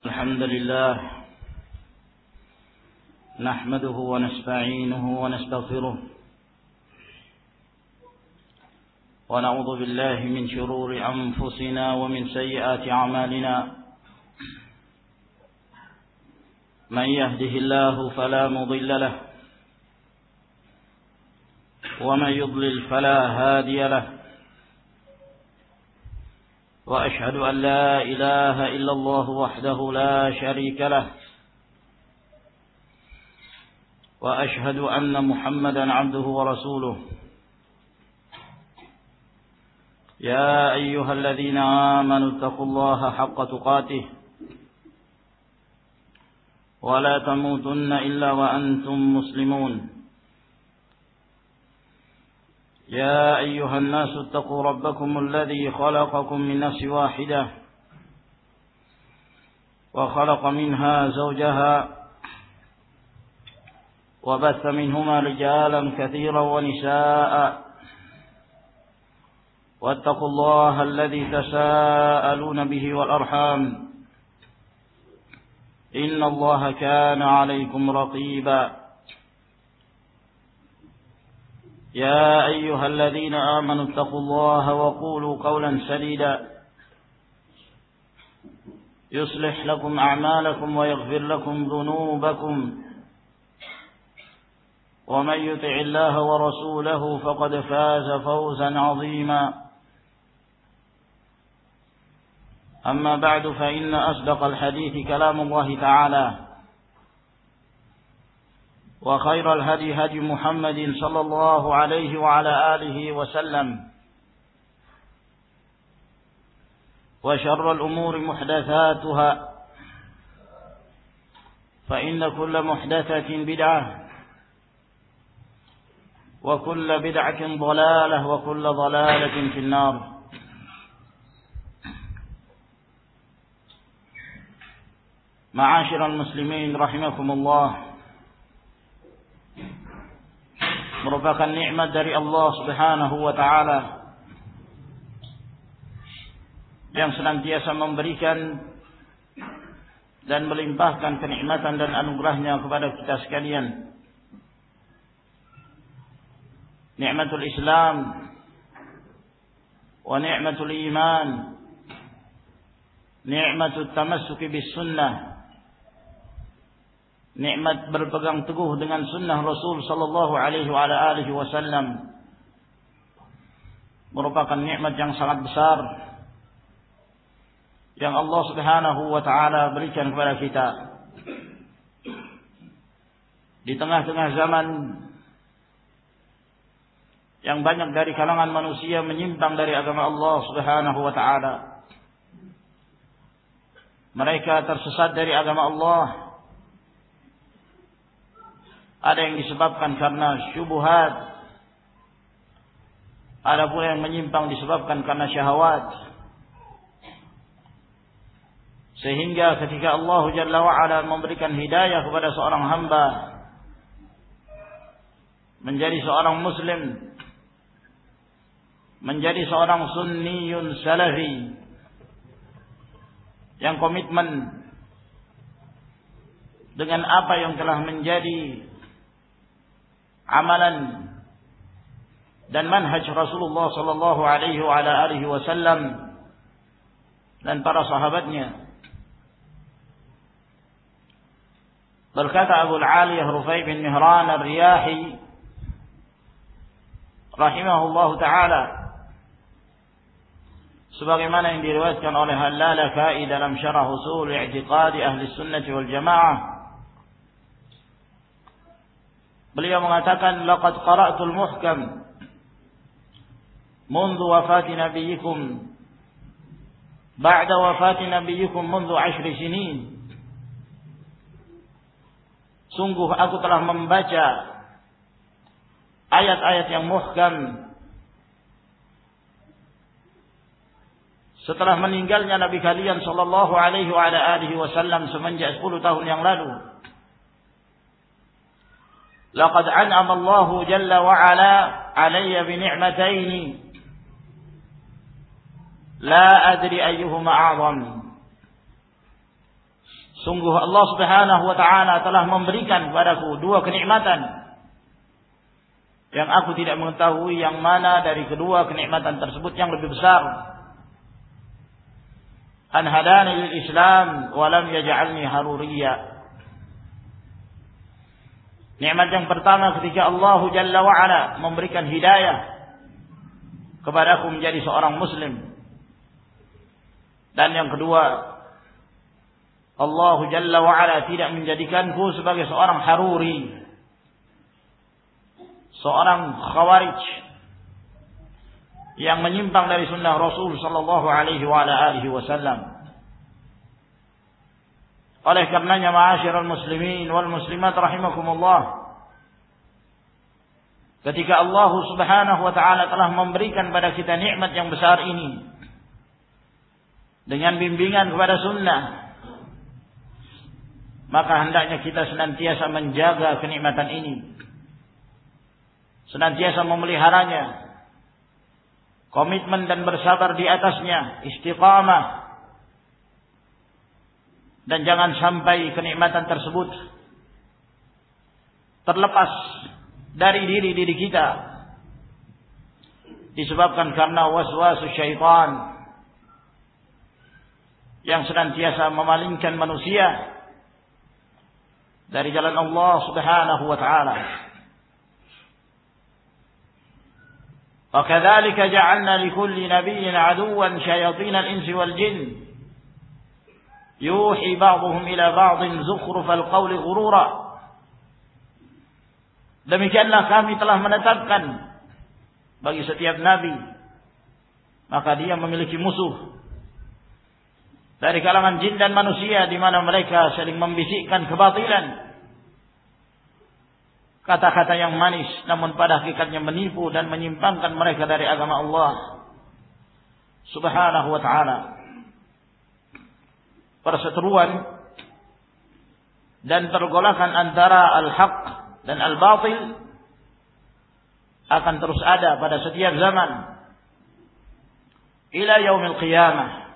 الحمد لله نحمده ونستعينه ونستغفره ونعوذ بالله من شرور أنفسنا ومن سيئات أعمالنا من يهده الله فلا مضل له ومن يضلل فلا هادي له وأشهد أن لا إله إلا الله وحده لا شريك له وأشهد أن محمدا عبده ورسوله يا أيها الذين آمنوا اتقوا الله حق تقاته ولا تموتن إلا وأنتم مسلمون يا أيها الناس اتقوا ربكم الذي خلقكم من نفس واحدة وخلق منها زوجها وبث منهما رجالا كثيرا ونساء واتقوا الله الذي تساءلون به والأرحام إن الله كان عليكم رقيبا يا أيها الذين آمنوا اتقوا الله وقولوا قولا سديدا يصلح لكم أعمالكم ويغفر لكم ذنوبكم ومن يطع الله ورسوله فقد فاز فوزا عظيما أما بعد فإن أصدق الحديث كلام الله تعالى وخير الهدي هدي محمد صلى الله عليه وعلى آله وسلم وشر الأمور محدثاتها فإن كل محدثة بدعة وكل بدعة ضلالة وكل ضلالة في النار. معاشر المسلمين رحمكم الله, merupakan nikmat dari Allah Subhanahu wa taala yang senantiasa memberikan dan melimpahkan kenikmatan dan anugerahnya kepada kita sekalian. Nikmatul Islam wa nikmatul iman, nikmatul tamassuki bis sunnah, nikmat berpegang teguh dengan sunnah Rasul sallallahu alaihi wa alihi wasallam merupakan nikmat yang sangat besar yang Allah Subhanahu wa taala berikan kepada kita di tengah-tengah zaman yang banyak dari kalangan manusia menyimpang dari agama Allah Subhanahu wa taala. Mereka tersesat dari agama Allah. Ada yang disebabkan karena syubhat, ada pula yang menyimpang disebabkan karena syahwat. Sehingga ketika Allah Jalla wa'ala memberikan hidayah kepada seorang hamba menjadi seorang muslim, menjadi seorang sunniyun salafi yang komitmen dengan apa yang telah menjadi amalan dan manhaj Rasulullah sallallahu alaihi wa ala alihi wasallam dan para sahabatnya. Berkata Abu al-Aliyah Rufai bin Mihran ar-Riyahi rahimahullahu taala, sebagaimana yang diriwayatkan oleh Al-Lalaka'i dalam Syarah Ushul I'tiqad Ahli Sunnah wal Jamaah, beliau mengatakan, laqad qara'tul muhkam منذ وفاة نبيكم بعد وفاة نبيكم منذ 10 سنين. Sungguh aku telah membaca ayat-ayat yang muhkam setelah meninggalnya Nabi kalian sallallahu alaihi wa ala alihi wasallam semenjak 10 tahun yang lalu. Laqad an'ama Allahu jalla wa ala alayya bi ni'mataini la adri ayyuhuma a'zam. Sungguh Allah Subhanahu wa ta'ala telah memberikan kepadaku dua kenikmatan yang aku tidak mengetahui yang mana dari kedua kenikmatan tersebut yang lebih besar. An hadani lil Islam wa lam yaj'alni haruriyya. Nikmat yang pertama ketika Allah Jalla wa Ala memberikan hidayah kepadaku menjadi seorang muslim. Dan yang kedua, Allah Jalla wa Ala tidak menjadikanku sebagai seorang haruri, seorang khawarij yang menyimpang dari sunnah Rasul sallallahu alaihi wa ala alihi wasallam. Oleh karenanya ma'asyiral muslimin wal muslimat rahimakumullah, ketika Allah Subhanahu wa taala telah memberikan pada kita nikmat yang besar ini dengan bimbingan kepada sunnah, maka hendaknya kita senantiasa menjaga kenikmatan ini, senantiasa memeliharanya, komitmen dan bersabar di atasnya, istiqamah, dan jangan sampai kenikmatan tersebut terlepas dari diri kita disebabkan karena waswasus syaitan yang senantiasa memalingkan manusia dari jalan Allah Subhanahu wa ta'ala. Wa kadzalika ja'alna likulli nabiyyin 'aduwwan syayatinal insi wal jin yuhi ba'dhum ila ba'dhin zukhrufal qawli ghurura. Demikianlah kami telah menetapkan bagi setiap nabi, maka dia memiliki musuh dari kalangan jin dan manusia, di mana mereka saling membisikkan kebatilan, kata-kata yang manis namun pada hakikatnya menipu dan menyimpangkan mereka dari agama Allah Subhanahu wa ta'ala. Perseteruan dan pergolakan antara al-haq dan al-batil akan terus ada pada setiap zaman ila yaumil qiyamah,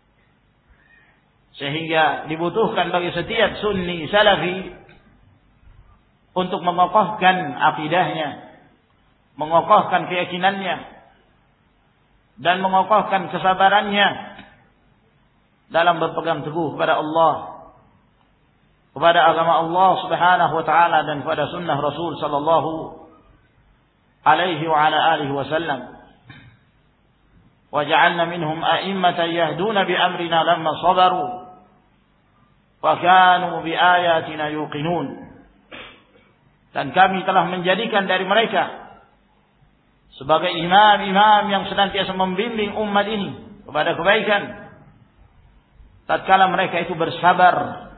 sehingga dibutuhkan bagi setiap sunni salafi untuk mengokohkan akidahnya, mengokohkan keyakinannya, dan mengokohkan kesabarannya dalam berpegang teguh kepada Allah, kepada agama Allah Subhanahu wa ta'ala, dan kepada sunnah Rasul sallallahu alaihi wa ala alihi wasallam. Wa ja'alna minhum a'immatan yahduna bi amrina lamma sabaru wa kanu bi ayatina yuqinun. Dan kami telah menjadikan dari mereka sebagai imam-imam yang senantiasa membimbing umat ini kepada kebaikan, tatkala mereka itu bersabar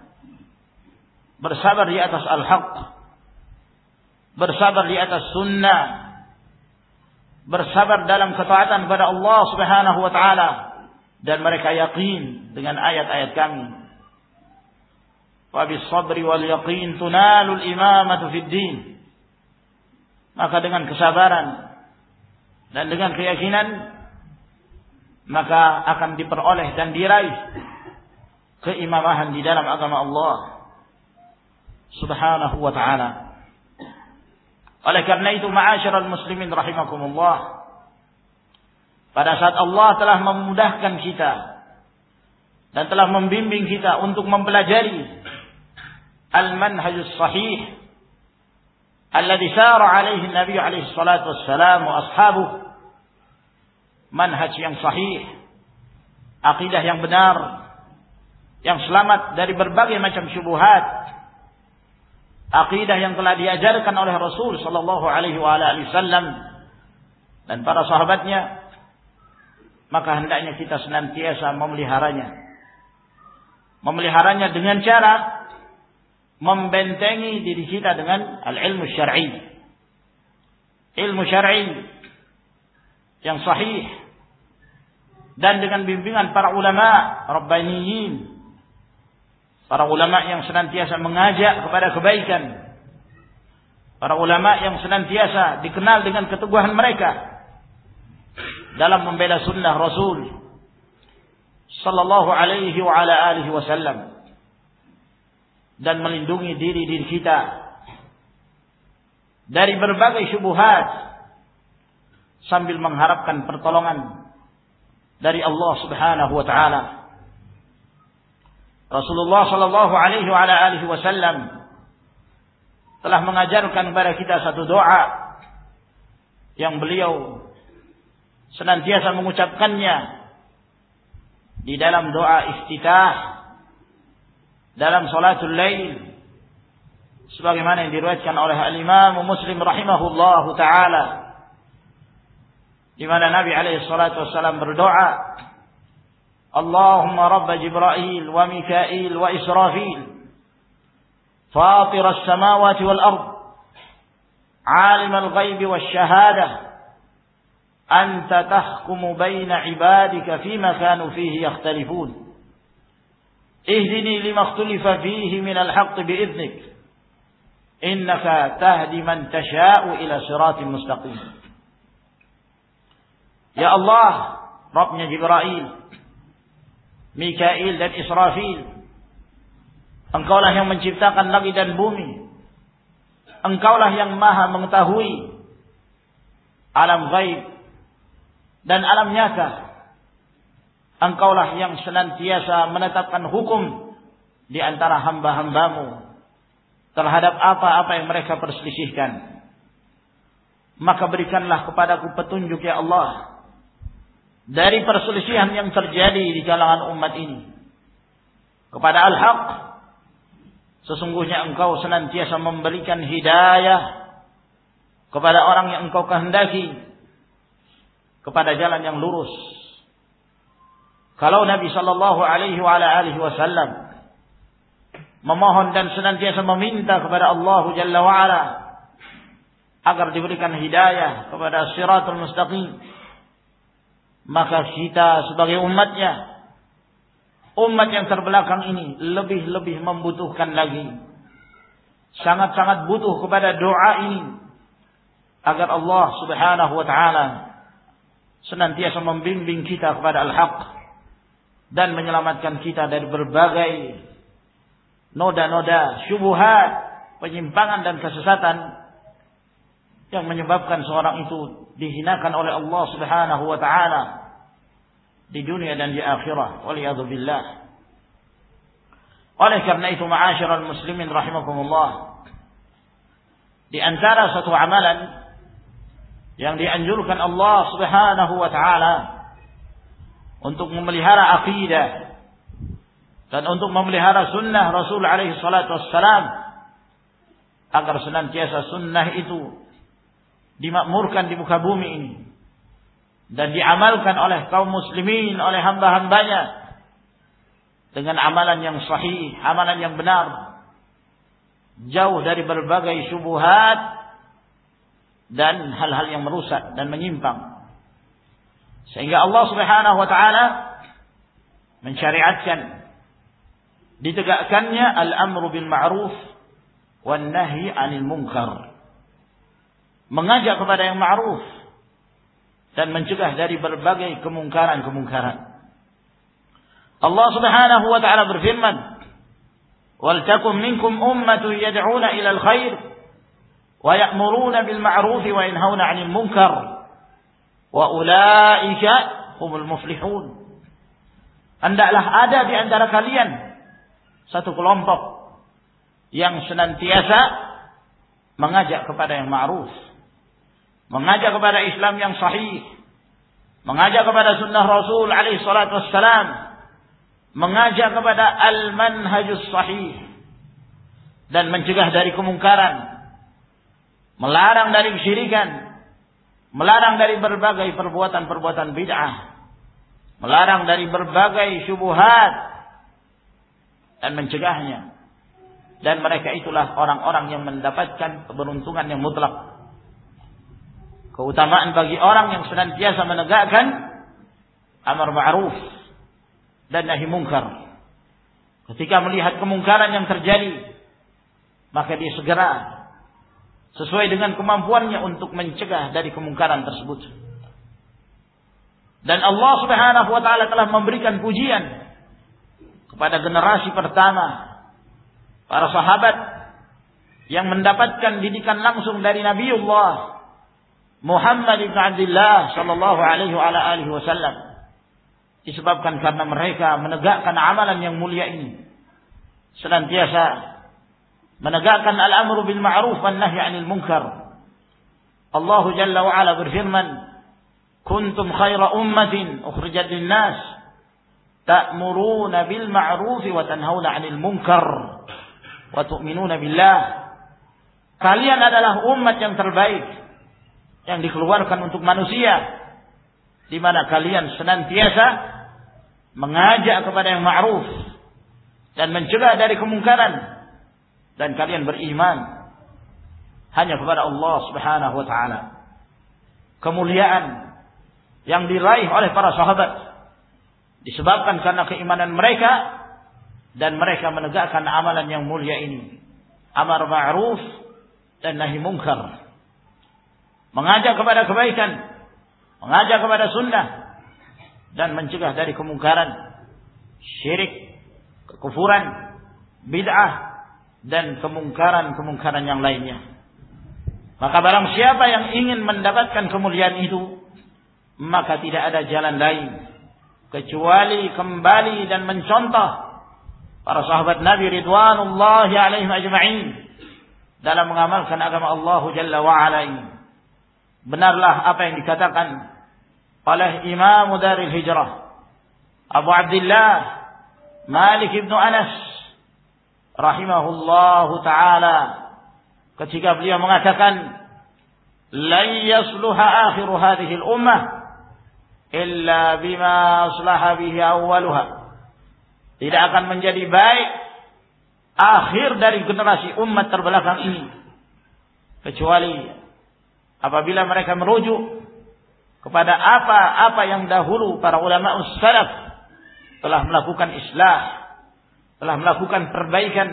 di atas al-haq, bersabar di atas sunnah, bersabar dalam ketaatan kepada Allah Subhanahu wa ta'ala, dan mereka yakin dengan ayat-ayat kami. Wa bis sabri wal yaqin tunalul imamatu fid din. Maka dengan kesabaran dan dengan keyakinan maka akan diperoleh dan diraih keimamahan di dalam agama Allah Subhanahu wa ta'ala. Oleh karena itu ma'asyiral muslimin rahimakumullah, pada saat Allah telah memudahkan kita dan telah membimbing kita untuk mempelajari al-manhajus sahih alladhi sara alaihi Nabi alaihi salatu wassalam wa ashabuh, manhaj yang sahih, akidah yang benar, yang selamat dari berbagai macam syubhat, akidah yang telah diajarkan oleh Rasul sallallahu alaihi wa alihi wasallam dan para sahabatnya, maka hendaknya kita senantiasa memeliharanya dengan cara membentengi diri kita dengan al-ilmu syar'i, ilmu syar'i yang sahih, dan dengan bimbingan para ulama rabbaniyin, para ulama yang senantiasa mengajak kepada kebaikan, para ulama yang senantiasa dikenal dengan keteguhan mereka dalam membela sunnah Rasul sallallahu alaihi wa ala alihi wasallam. dan melindungi diri kita dari berbagai syubhat sambil mengharapkan pertolongan dari Allah Subhanahu wa taala. Rasulullah sallallahu alaihi wa ala alihi wasallam telah mengajarkan kepada kita satu doa yang beliau senantiasa mengucapkannya di dalam doa iftitah dalam salatul lail, sebagaimana yang diriwayatkan oleh al-Imam Muslim rahimahullahu taala, di mana Nabi alaihi salatu wasallam berdoa, Allahumma rabb Jibril wa Mikail wa Israfil fatir as-samawati wal ard alim al-ghaib wash-shahadah anta tahkumu baina ibadika fima kanu fihi yakhtalifun ihdini lima ikhtalafa fihi min al-haqq bi'idhnik innaka tahdi man tasha'u ila siratin mustaqim. Ya Allah, Rabbnya Jibril, Mikail dan Israfil, Engkaulah yang menciptakan langit dan bumi, Engkaulah yang maha mengetahui alam gaib dan alam nyata, Engkaulah yang senantiasa menetapkan hukum di antara hamba-hambamu terhadap apa-apa yang mereka perselisihkan. Maka berikanlah kepadaku petunjuk ya Allah dari perselisihan yang terjadi di kalangan umat ini kepada al-haq. Sesungguhnya Engkau senantiasa memberikan hidayah kepada orang yang Engkau kehendaki kepada jalan yang lurus. Kalau Nabi sallallahu alaihi wasallam memohon dan senantiasa meminta kepada Allah Jalla wa Ala agar diberikan hidayah kepada Shiratul Mustaqim, maka kita sebagai umatnya, umat yang terbelakang ini lebih-lebih membutuhkan lagi, sangat-sangat butuh kepada doa ini agar Allah Subhanahu wa taala senantiasa membimbing kita kepada al-haq dan menyelamatkan kita dari berbagai noda-noda syubhat, penyimpangan dan kesesatan yang menyebabkan seorang itu dihinakan oleh Allah Subhanahu wa taala di dunia dan di akhirat. Waliyadzubillah. Oleh karena itu, ma'asyiral muslimin rahimakumullah, di antara satu amalan yang dianjurkan Allah Subhanahu wa taala untuk memelihara akidah dan untuk memelihara sunnah Rasul alaihi salatu wassalam, agar senantiasa sunnah itu dimakmurkan di muka bumi ini dan diamalkan oleh kaum muslimin, oleh hamba-hambanya dengan amalan yang sahih, amalan yang benar, jauh dari berbagai syubhat dan hal-hal yang merusak dan menyimpang, sehingga Allah Subhanahu wa taala mensyariatkan ditegakkannya al-amru bil ma'ruf wan nahyi 'anil munkar, mengajak kepada yang ma'ruf dan mencegah dari berbagai kemungkaran-kemungkaran. Allah Subhanahu wa taala berfirman, "Wal takum minkum ummatun yad'una ila al-khair wa ya'muruna bil ma'ruf wa yanhauna 'anil munkar wa ulaika humul muflihun." Hendaklah ada di antara kalian satu kelompok yang senantiasa mengajak kepada yang ma'ruf, mengajak kepada Islam yang sahih, mengajak kepada sunnah Rasul alaihi salatu wassalam, mengajak kepada al-manhajus sahih, dan mencegah dari kemungkaran, melarang dari kesyirikan, melarang dari berbagai perbuatan-perbuatan bid'ah, melarang dari berbagai syubhat dan mencegahnya. Dan mereka itulah orang-orang yang mendapatkan keberuntungan yang mutlak. Keutamaan bagi orang yang senantiasa menegakkan amar ma'ruf dan nahi munkar. Ketika melihat kemungkaran yang terjadi, maka dia segera sesuai dengan kemampuannya untuk mencegah dari kemungkaran tersebut. Dan Allah Subhanahu wa taala telah memberikan pujian kepada generasi pertama, para sahabat yang mendapatkan didikan langsung dari Nabiullah Muhammad ibn Abdullah sallallahu alaihi wasallam, disebabkan karena mereka menegakkan amalan yang mulia ini, senantiasa menegakkan al-amru bil ma'ruf wan nahyi 'anil munkar. Allah Jalla wa Ala berfirman, "Kuntum khaira ummatin ukhrijat lin-nas ta'muruna bil ma'ruf wa tanhauna 'anil munkar wa tu'minuna billah." Kalian adalah umat yang terbaik yang dikeluarkan untuk manusia, di mana kalian senantiasa mengajak kepada yang ma'ruf dan mencegah dari kemungkaran, dan kalian beriman hanya kepada Allah Subhanahu wa taala. Kemuliaan yang diraih oleh para sahabat disebabkan karena keimanan mereka, dan mereka menegakkan amalan yang mulia ini, amar ma'ruf dan nahi munkar, mengajak kepada kebaikan, mengajak kepada sunnah, dan mencegah dari kemungkaran, syirik, kekufuran, bid'ah, dan kemungkaran-kemungkaran yang lainnya. Maka barang siapa yang ingin mendapatkan kemuliaan itu, maka tidak ada jalan lain kecuali kembali dan mencontoh para sahabat Nabi ridwanullahi alaihim ajma'in dalam mengamalkan agama Allah Jalla wa Ala ini. Benarlah apa yang dikatakan oleh Imam Darul Hijrah Abu Abdullah Malik ibn Anas rahimahullahu ta'ala ketika beliau mengatakan, "Lan yasluha akhiru hadhihi al-ummah illa bima aslaha bihi awwaluha." Tidak akan menjadi baik akhir dari generasi umat terbelakang ini kecuali apabila mereka merujuk kepada apa-apa yang dahulu para ulama salaf telah melakukan islah, telah melakukan perbaikan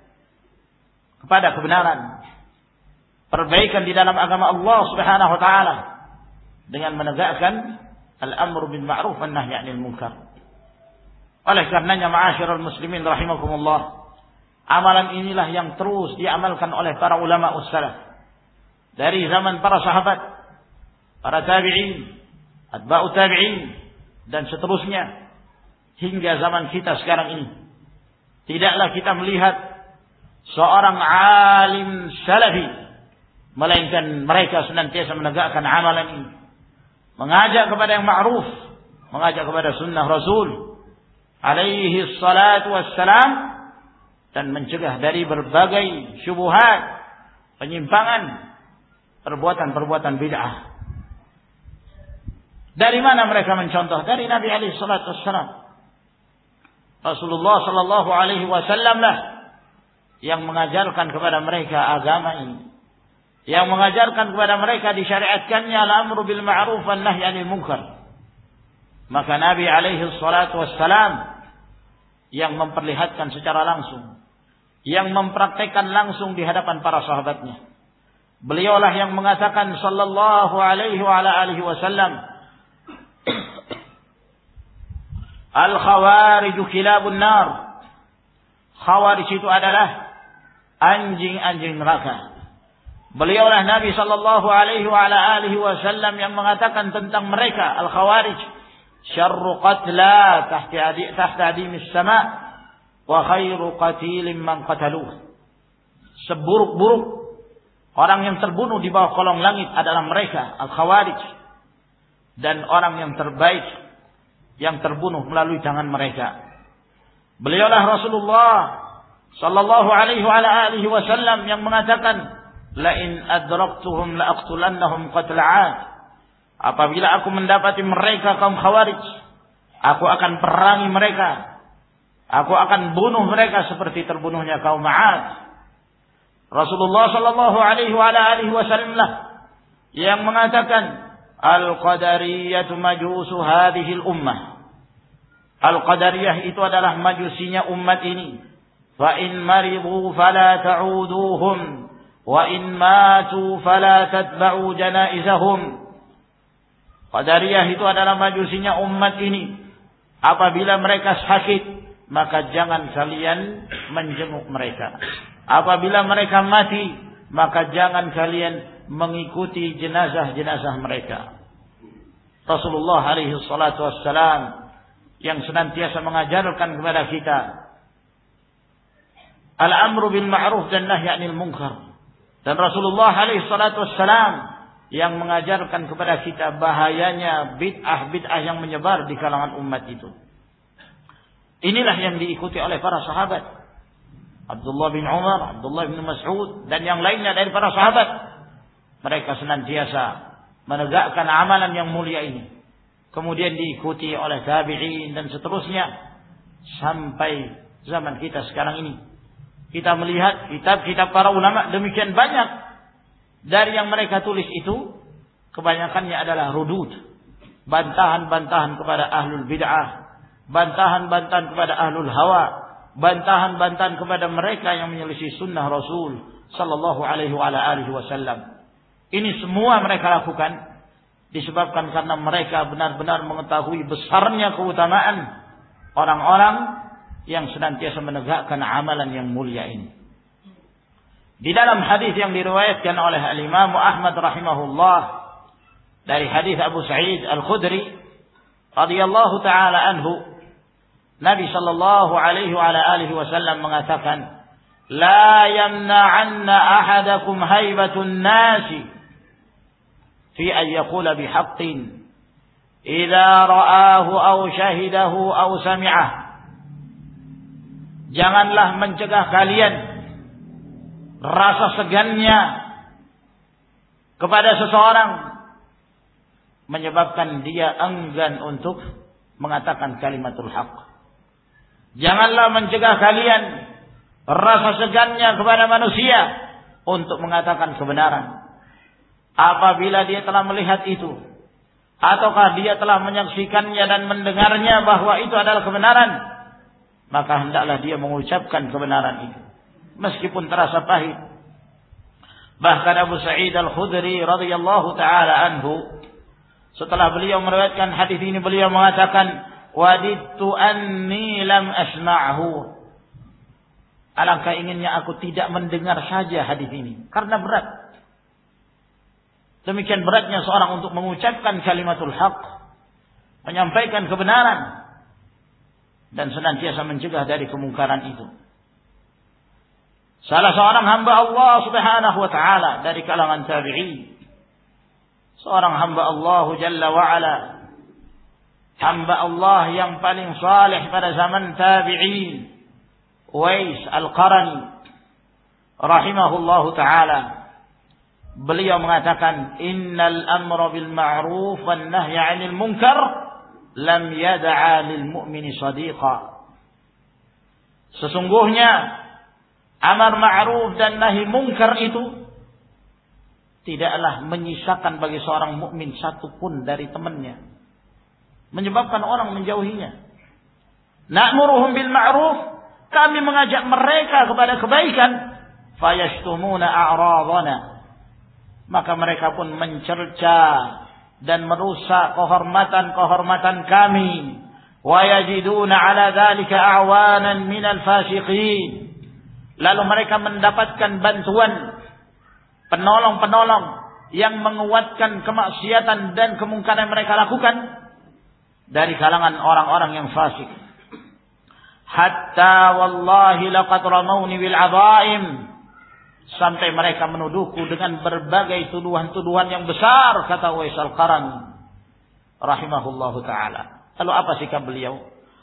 kepada kebenaran, perbaikan di dalam agama Allah Subhanahu wa taala dengan menegakkan al-amru bil ma'ruf wan nahyi 'anil munkar. Oleh karenanya ma'asyiral muslimin rahimakumullah, amalan inilah yang terus diamalkan oleh para ulama salaf dari zaman para sahabat, para tabi'in, atba'u tabi'in, dan seterusnya hingga zaman kita sekarang ini. Tidaklah kita melihat seorang alim salafi, melainkan mereka senantiasa menegakkan amalan ini, mengajak kepada yang ma'ruf, mengajak kepada sunnah Rasul alaihi salatu wassalam, dan mencegah dari berbagai syubhat, penyimpangan, perbuatan-perbuatan bid'ah. Dari mana mereka mencontoh? Dari Nabi alaihi salatu wassalam. Rasulullah sallallahu alaihi wasallam lah yang mengajarkan kepada mereka agama ini, yang mengajarkan kepada mereka disyariatkannya al-amru bil ma'ruf wan nahyi 'anil munkar. Maka Nabi alaihi salatu wassalam yang memperlihatkan secara langsung, yang mempraktekkan langsung di hadapan para sahabatnya. Beliaulah yang mengatakan sallallahu alaihi wa ala alihi wasallam, "Al-khawariju kilabun nar." Khawarij itu adalah anjing-anjing neraka. Beliaulah Nabi sallallahu alaihi wa ala alihi wasallam yang mengatakan tentang mereka, al-khawarij, "Syarru qatla tahta adimis sama' wa khairu qatilin man qataluh." Seburuk-buruk orang yang terbunuh di bawah kolong langit adalah mereka, al-khawarij, dan orang yang terbaik yang terbunuh melalui tangan mereka. Beliaulah Rasulullah sallallahu alaihi wa alihi wasallam yang mengatakan, "La in adraktuhum la aqtulannahum qatl 'ad." Apabila aku mendapati mereka kaum khawarij, aku akan perangi mereka. Aku akan bunuh mereka seperti terbunuhnya kaum 'Ad. Rasulullah sallallahu alaihi wa alihi wasallam lah yang mengatakan, "Al-qadariyah majusu hadhihi al-ummah." Al-qadariyah itu adalah majusinya umat ini. "Fa in maridu fala ta'uduhum wa in matu fala tatba'u janaizahum." Qadariyah itu adalah majusinya umat ini. Apabila mereka sakit, maka jangan kalian menjenguk mereka. Apabila mereka mati, maka jangan kalian mengikuti jenazah-jenazah mereka. Rasulullah alaihi salatu wassalam yang senantiasa mengajarkan kepada kita al-amru bil ma'ruf dan nahy 'anil munkar. Dan Rasulullah alaihi salatu wassalam yang mengajarkan kepada kita bahayanya bid'ah-bid'ah yang menyebar di kalangan umat itu. Inilah yang diikuti oleh para sahabat. Abdullah bin Umar, Abdullah bin Mas'ud dan yang lainnya dari para sahabat. Mereka senantiasa menegakkan amalan yang mulia ini. Kemudian diikuti oleh tabi'in dan seterusnya sampai zaman kita sekarang ini. Kita melihat kitab-kitab para ulama demikian banyak. Dari yang mereka tulis itu kebanyakannya adalah rudud, bantahan-bantahan kepada ahlul bid'ah, bantahan-bantahan kepada ahlul hawa, bantahan-bantahan kepada mereka yang menyelisih sunnah Rasul sallallahu alaihi wasallam. Ini semua mereka lakukan disebabkan karena mereka benar-benar mengetahui besarnya keutamaan orang-orang yang senantiasa menegakkan amalan yang mulia ini. Di dalam hadis yang diriwayatkan oleh Al-Imam Ahmad rahimahullah dari hadis Abu Sa'id Al-Khudri radhiyallahu taala anhu, Nabi sallallahu alaihi wasallam mengatakan, "La yamna'anna ahadakum haibatun nasi fi an yaqula bihaqqin idza ra'ahu aw shahidahu aw sami'ah." Janganlah mencegah kalian rasa segannya kepada seseorang menyebabkan dia enggan untuk mengatakan kalimatul haq. Janganlah mencegah kalian rasa segannya kepada manusia untuk mengatakan kebenaran. Apabila dia telah melihat itu, ataukah dia telah menyaksikannya dan mendengarnya bahwa itu adalah kebenaran, maka hendaklah dia mengucapkan kebenaran itu, meskipun terasa pahit. Bahkan Abu Sa'id Al-Khudri radhiyallahu taala anhu, setelah beliau meriwayatkan hadis ini, beliau mengatakan, "Wadidtu anni lam asma'hu." Alangkah inginnya aku tidak mendengar saja hadis ini, karena berat. Demikian beratnya seorang untuk mengucapkan kalimatul haq, menyampaikan kebenaran, dan senantiasa mencegah dari kemungkaran itu. Salah seorang hamba Allah subhanahu wa ta'ala dari kalangan tabi'in, seorang hamba Allah jalla wa'ala, hamba Allah yang paling saleh pada zaman tabi'in, Uwais Al-Qarani rahimahullahu ta'ala, beliau mengatakan, "Innal amra bil ma'ruf wan nahya 'anil munkar lam yad'a lil mu'mini sadiqa." Sesungguhnya amar ma'ruf dan nahi munkar itu tidaklah menyisakan bagi seorang mukmin satu pun dari temannya, menyebabkan orang menjauhinya. Na'muruhum bil ma'ruf, kami mengajak mereka kepada kebaikan, fayashtumuna a'radana, maka mereka pun mencerca dan merusak kehormatan-kehormatan kami. Wa yajiduna ala dzalika a'wanan minal fasiqin, lalu mereka mendapatkan bantuan penolong-penolong yang menguatkan kemaksiatan dan kemungkaran mereka lakukan dari kalangan orang-orang yang fasik. Hatta wallahi laqad ramawni bil 'adha'im, sampai mereka menuduhku dengan berbagai tuduhan-tuduhan yang besar, kata Uwais Al-Qarani rahimahullahu taala. Lalu apa sikap beliau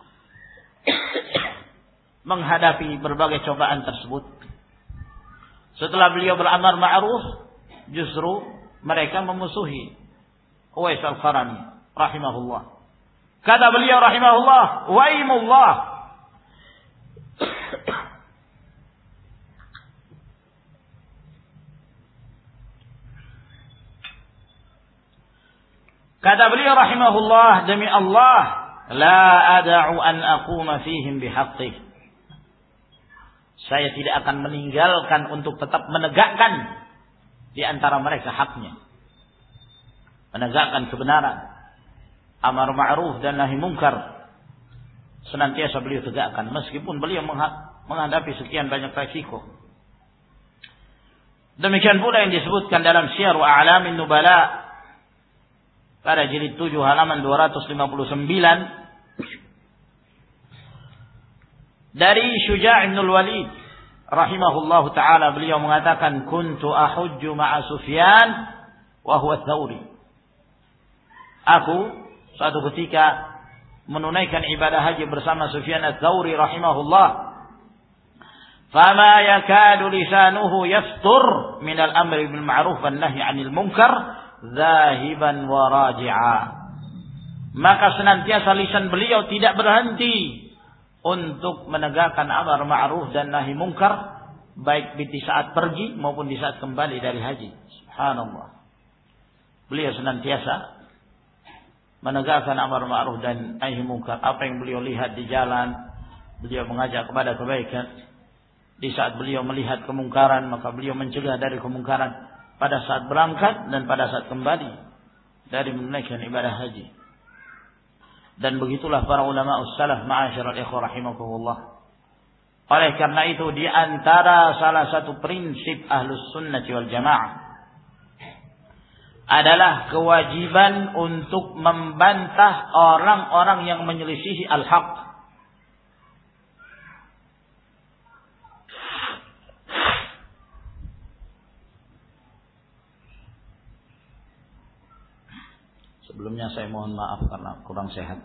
menghadapi berbagai cobaan tersebut? Setelah beliau beramar ma'ruf, justru mereka memusuhi Uwais Al-Qarani rahimahullah. Kata beliau rahimahullah, "Waimullah, kata beliau rahimahullah, demi Allah, la ada'u an aquma fihim bihaqqih." Saya tidak akan meninggalkan untuk tetap menegakkan di antara mereka haknya. Menegakkan kebenaran, amar ma'ruf dan nahi munkar. senantiasa beliau tegakkan meskipun beliau menghadapi sekian banyak resiko. Demikian pula yang disebutkan dalam Syiar wa A'lamin Nubala pada jilid 7 halaman 259 dari Syuja' bin Al-Walid rahimahullahu taala, beliau mengatakan kuntu ahujju ma'a Sufyan wa huwa Tsauri. Aku suatu ketika menunaikan ibadah haji bersama Sufyan Ats-Tsauri rahimahullah. Fama yakadu lisanuhu yastur min al-amri bil ma'ruf wan nahyi 'anil munkar zahiban wa raji'a. Maka senantiasa lisan beliau tidak berhenti untuk menegakkan amar ma'ruf dan nahi munkar, baik di saat pergi maupun di saat kembali dari haji. Subhanallah. Beliau senantiasa menegakkan amar ma'ruf dan nahi munkar. Apa yang beliau lihat di jalan, beliau mengajak kepada kebaikan. Di saat beliau melihat kemungkaran, maka beliau mencegah dari kemungkaran pada saat berangkat dan pada saat kembali dari menunaikan ibadah haji. Dan begitulah para ulama ussalaf ma'asyiral ikhwah rahimakumullah. Oleh karena itu di antara salah satu prinsip Ahlus Sunnah wal Jamaah adalah kewajiban untuk membantah orang-orang yang menyelisihi al-haq. Sebelumnya saya mohon maaf karena kurang sehat.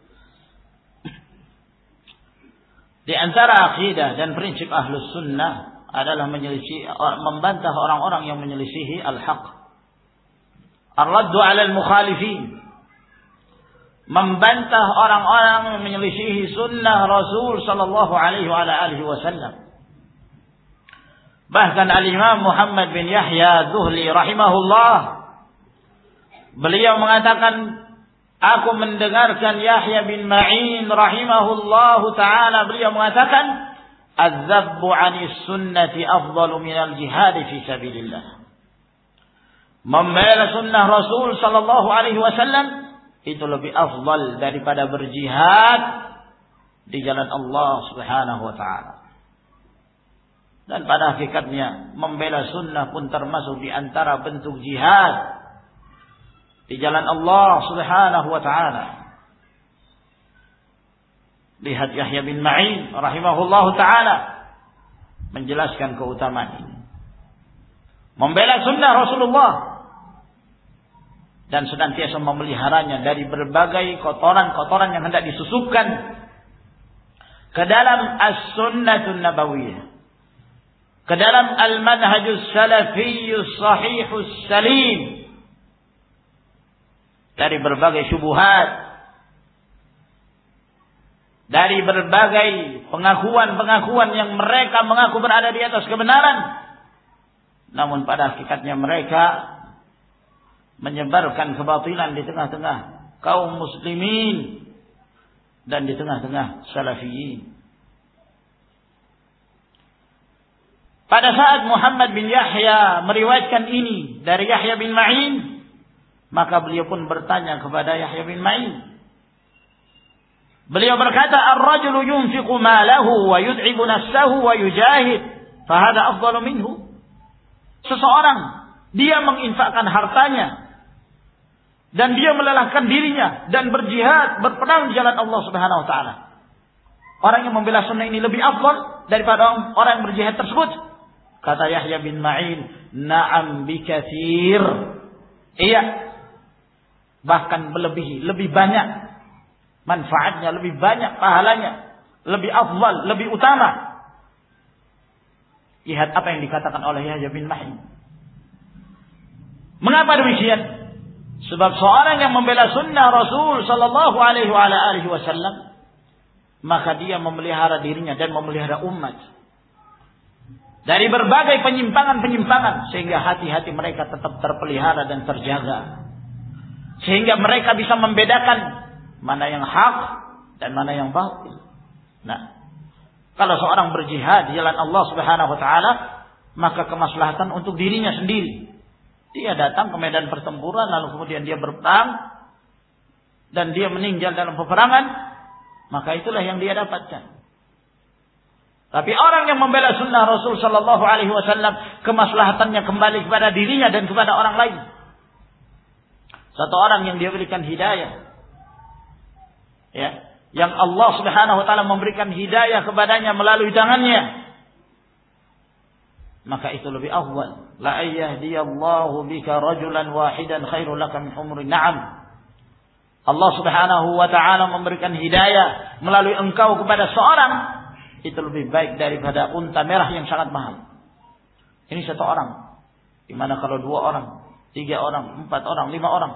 Di antara akidah dan prinsip Ahlus Sunnah adalah membantah orang-orang yang menyelisihi al-haq. Ar-raddu 'alal mukhalifin, membantah orang-orang yang menyelisihi sunnah Rasul sallallahu alaihi wasallam. Bahkan Al-Imam Muhammad bin Yahya Dzuhli rahimahullah, beliau mengatakan, aku mendengarkan Yahya bin Ma'in rahimahullahu taala, beliau mengatakan, az-zabbu 'anis sunnati afdalu minal jihad fi sabilillah. Membela sunnah Rasul sallallahu alaihi wasallam itu lebih afdal daripada berjihad di jalan Allah Subhanahu wa taala. Dan pada hakikatnya membela sunnah pun termasuk di antara bentuk jihad di jalan Allah Subhanahu wa taala. Lihat Yahya bin Ma'in rahimahullahu taala menjelaskan keutamaan ini. Membela sunnah Rasulullah dan senantiasa memeliharanya dari berbagai kotoran-kotoran yang hendak disusupkan ke dalam as-sunnatun nabawiyah, ke dalam al-manhajus salafiyyus sahihus salim, dari berbagai syubhat, dari berbagai pengakuan-pengakuan yang mereka mengaku berada di atas kebenaran, namun pada hakikatnya mereka menyebarkan kebatilan di tengah-tengah kaum muslimin dan di tengah-tengah salafiyin. Pada saat Muhammad bin Yahya meriwayatkan ini dari Yahya bin Ma'in, maka beliau pun bertanya kepada Yahya bin Ma'in. Beliau berkata, "Ar-rajulu yunfiqu malahu wa yud'ibu nafsahu wa yujahid, fa hadha afdalu minhu." Seseorang dia menginfakkan hartanya dan dia melelahkan dirinya dan berjihad, berperang di jalan Allah Subhanahu wa taala. Orang yang membela sunnah ini lebih afdal daripada orang yang berjihad tersebut. Kata Yahya bin Ma'in, "Na'am bikatsir." Iya. Bahkan melebihi, lebih banyak manfaatnya, lebih banyak pahalanya, lebih afdal, lebih utama. Lihat apa yang dikatakan oleh Yahya bin Ma'in. Mengapa demikian? Sebab seorang yang membela sunnah Rasul sallallahu alaihi wasallam, maka dia memelihara dirinya dan memelihara umat dari berbagai penyimpangan-penyimpangan, sehingga hati-hati mereka tetap terpelihara dan terjaga, sehingga mereka bisa membedakan mana yang hak dan mana yang batil. Nah, kalau seorang berjihad di jalan Allah Subhanahu wa taala, maka kemaslahatan untuk dirinya sendiri. Dia datang ke medan pertempuran, lalu kemudian dia berperang dan dia meninggal dalam peperangan, maka itulah yang dia dapatkan. Tapi orang yang membela sunnah Rasul sallallahu alaihi wasallam, kemaslahatannya kembali kepada dirinya dan kepada orang lain. Satu orang yang dia berikan hidayah, ya, yang Allah Subhanahu wa taala memberikan hidayah kepadanya melalui tangannya, maka itu lebih afdal. La yahdiyallahu bika rajulan wahidan khairul laka min humrin na'am. Allah Subhanahu wa taala memberikan hidayah melalui engkau kepada seorang, itu lebih baik daripada unta merah yang sangat mahal. Ini satu orang. Gimana kalau 2 orang, 3 orang, 4 orang, 5 orang,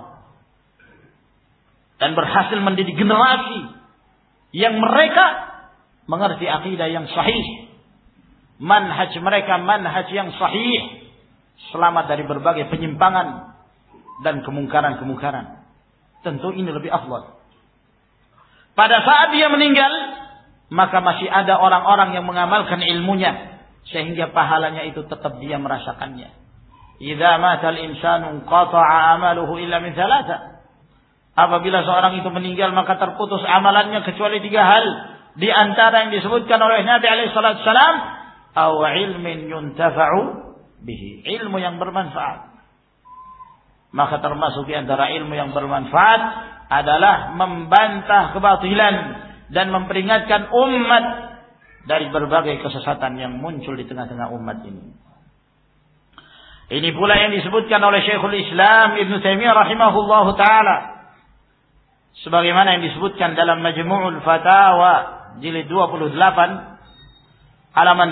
dan berhasil mendidik generasi yang mereka mengerti akidah yang sahih, manhaj mereka manhaj yang sahih, selamat dari berbagai penyimpangan dan kemungkaran-kemungkaran. Tentu ini lebih afdal. Pada saat dia meninggal, maka masih ada orang-orang yang mengamalkan ilmunya, sehingga pahalanya itu tetap dia merasakannya. Idza matal insanu qata'a amaluhu illa min thalatha. Apabila seorang itu meninggal, maka terputus amalannya kecuali 3 hal. Di antara yang disebutkan oleh Nabi alaihi salatu wasallam, aw ilmin yuntafa'u bihi, ilmu yang bermanfaat. Maka termasuk di antara ilmu yang bermanfaat adalah membantah kebatilan dan memperingatkan umat dari berbagai kesesatan yang muncul di tengah-tengah umat ini. Ini pula yang disebutkan oleh Syekhul Islam Ibn Taimiyah rahimahullahu taala, sebagaimana yang disebutkan dalam Majmu'ul Fatawa jilid 28 halaman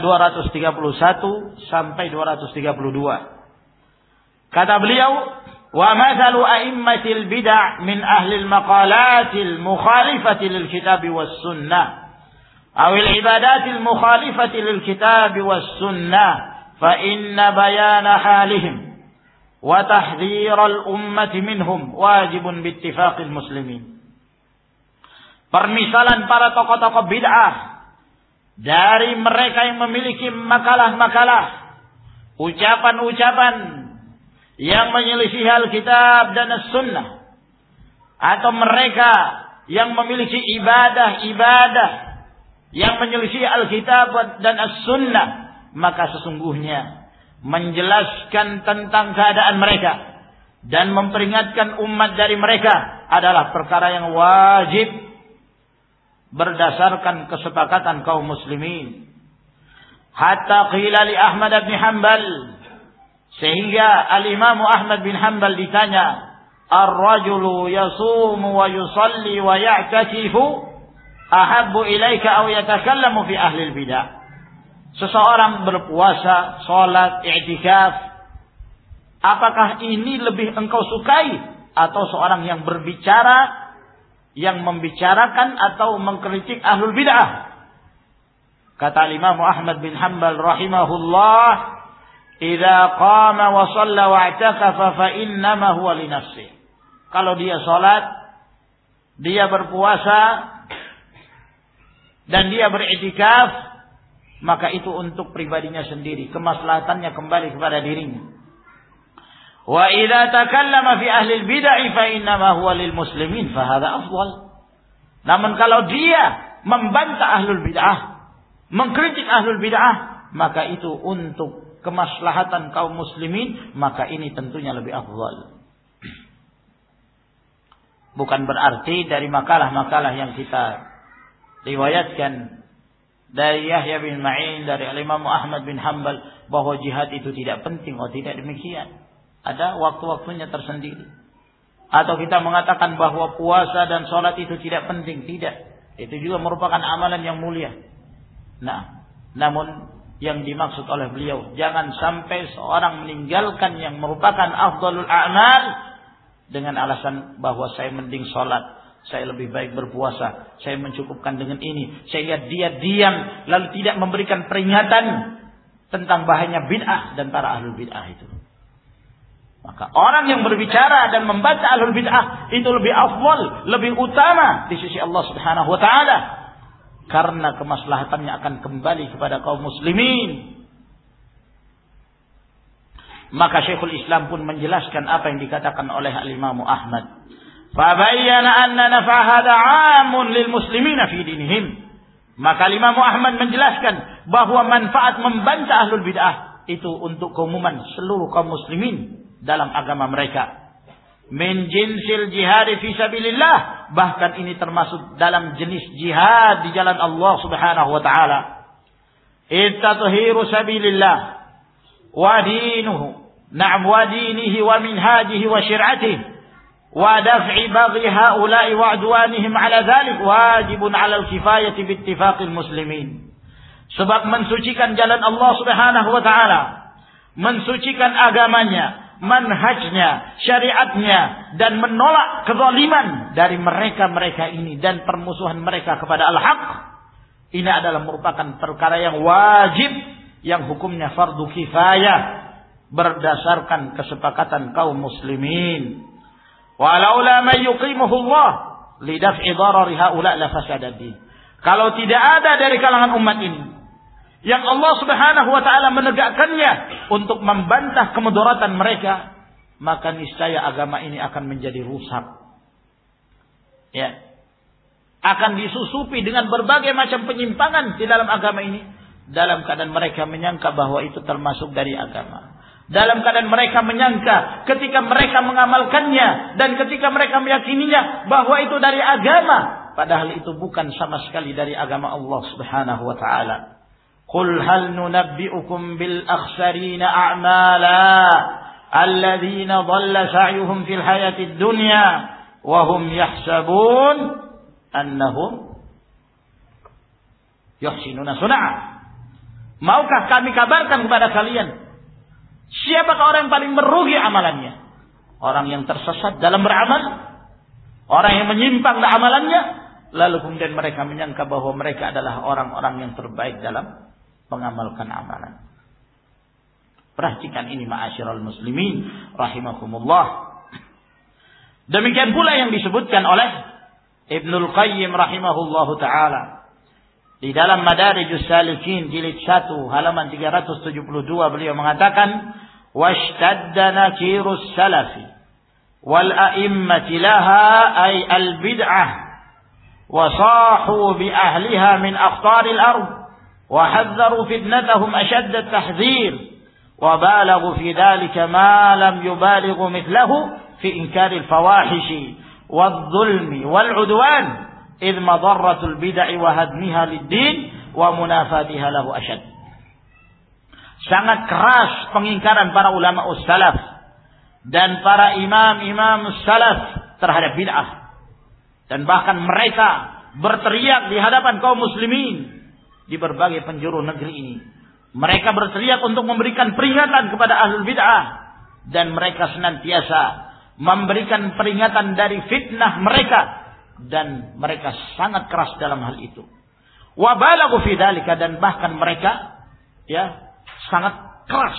231 sampai 232. Kata beliau, wa mathalu a'immatil bid'ah min ahli al-maqalatil mukhalifati lil kitab was sunnah aw al-ibadatil mukhalifati lil kitab was sunnah fa inna bayana halihim wa tahdhir al-ummati minhum wajibun bi ittifaqil muslimin. Permisalan para tokoh-tokoh bid'ah dari mereka yang memiliki makalah-makalah, ucapan-ucapan yang menyelisih Alkitab dan As-Sunnah, atau mereka yang memiliki ibadah-ibadah yang menyelisih Alkitab dan As-Sunnah, maka sesungguhnya menjelaskan tentang keadaan mereka dan memperingatkan umat dari mereka adalah perkara yang wajib berdasarkan kesepakatan kaum muslimin. Hatta qila li Ahmad bin Hanbal, sehingga al-Imam Ahmad bin Hanbal ditanya, ar-rajulu yasumu wa yusalli wa ya'takifu ahabbu ilaika aw yatakallamu fi ahli al-bidah. Seseorang berpuasa, salat, i'tikaf, apakah ini lebih engkau sukai, atau seorang yang berbicara, yang membicarakan atau mengkritik ahlul bid'ah? Kata Imam Ahmad bin Hanbal rahimahullah, idza qama wa shalla wa i'takafa fa innama huwa li nafsihi. Kalau dia salat, dia berpuasa, dan dia beriktikaf, maka itu untuk pribadinya sendiri, kemaslahatannya kembali kepada dirinya. Wa idza takallama fi ahli al-bid'ah fa innama huwa lil muslimin fa hadha afdal. Namun kalau dia membantah ahlul bid'ah, mengkritik ahlul bid'ah, maka itu untuk kemaslahatan kaum muslimin, maka ini tentunya lebih afdal. Bukan berarti dari makalah-makalah yang kita riwayatkan dari Yahya bin Ma'in, dari Imam Ahmad bin Hanbal, bahwa jihad itu tidak penting. Oh, tidak demikian. Ada waktu-waktunya tersendiri. Atau kita mengatakan bahwa puasa dan sholat itu tidak penting. Tidak. Itu juga merupakan amalan yang mulia. Nah, namun yang dimaksud oleh beliau, jangan sampai seorang meninggalkan yang merupakan afdalul a'mal dengan alasan bahwa saya mending sholat, saya lebih baik berpuasa, saya mencukupkan dengan ini, sehingga dia diam lalu tidak memberikan peringatan tentang bahayanya bid'ah dan para ahlul bid'ah itu. Maka orang yang berbicara dan membaca ahlul bid'ah itu lebih afdal, lebih utama di sisi Allah Subhanahu wa taala, karena kemaslahatannya akan kembali kepada kaum muslimin. Maka Syekhul Islam pun menjelaskan apa yang dikatakan oleh Al-Imam Ahmad. Fabayyana anna naf'a hadha 'amun lil muslimina fi dinihim. Maka Imam Ahmad menjelaskan bahwa manfaat membantah ahlul bid'ah itu untuk keumuman seluruh kaum muslimin dalam agama mereka. Min jinsil jihad fi sabilillah, bahkan ini termasuk dalam jenis jihad di jalan Allah Subhanahu wa taala. At-tathiru sabilillah wa dinuhu, na'am wa dinihi wa minhajihi wa syir'atihi wa daf'i baghi haula'i wa adwanihim 'ala dhalik wajibun 'ala al-kifayati bi ittifaqil muslimin. Sebab mensucikan jalan Allah Subhanahu wa taala, mensucikan agamanya, manhajnya, syariatnya, dan menolak kezaliman dari mereka-mereka ini dan permusuhan mereka kepada al-haq. Ini adalah merupakan perkara yang wajib, yang hukumnya fardu kifayah berdasarkan kesepakatan kaum muslimin. Walaula may yuqimuhu Allah lidaf'i darari haula la fasada din. Kalau tidak ada dari kalangan umat ini yang Allah Subhanahu wa taala menegakkannya untuk membantah kemudaratan mereka, maka niscaya agama ini akan menjadi rusak. Ya. Akan disusupi dengan berbagai macam penyimpangan di dalam agama ini, dalam keadaan mereka menyangka bahwa itu termasuk dari agama. Dalam keadaan mereka menyangka ketika mereka mengamalkannya dan ketika mereka meyakininya bahwa itu dari agama, padahal itu bukan sama sekali dari agama Allah Subhanahu wa taala. Qul hal nunabbi'ukum bil akhsarina a'mala alladhina dhalla sa'yuhum fil hayatid dunya wa hum yahsabun annahum yuhsinuna sun'a. Maukah kami kabarkan kepada kalian siapakah orang yang paling merugi amalannya? Orang yang tersesat dalam beramal, orang yang menyimpang dalam amalannya, lalu kemudian mereka menyangka bahwa mereka adalah orang-orang yang terbaik dalam mengamalkan amalan. Perhatikan ini ma'asyiral muslimin rahimakumullah. Demikian pula yang disebutkan oleh Ibnul Qayyim rahimahullahu taala di dalam Madarijus Salikin jilid 1 halaman 372, beliau mengatakan washtadda nakirus salafi wal a'immati laha ay al bid'ah wa sahu bi ahliha min aqtaril ard وحذروا فتنتهم أشد التحذير وبالغوا في ذلك ما لم يبالغوا مثله في إنكار الفواحش والظلم والعدوان إذ مضرة البدع وهدمها للدين ومنافاتها له أشد. Sangat keras pengingkaran para ulama salaf dan para imam-imam salaf terhadap bid'ah, dan bahkan mereka berteriak di hadapan kaum muslimin di berbagai penjuru negeri ini. Mereka berteriak untuk memberikan peringatan kepada ahlul bid'ah, dan mereka senantiasa memberikan peringatan dari fitnah mereka, dan mereka sangat keras dalam hal itu. Wa balaghu fi dzalika, dan bahkan mereka sangat keras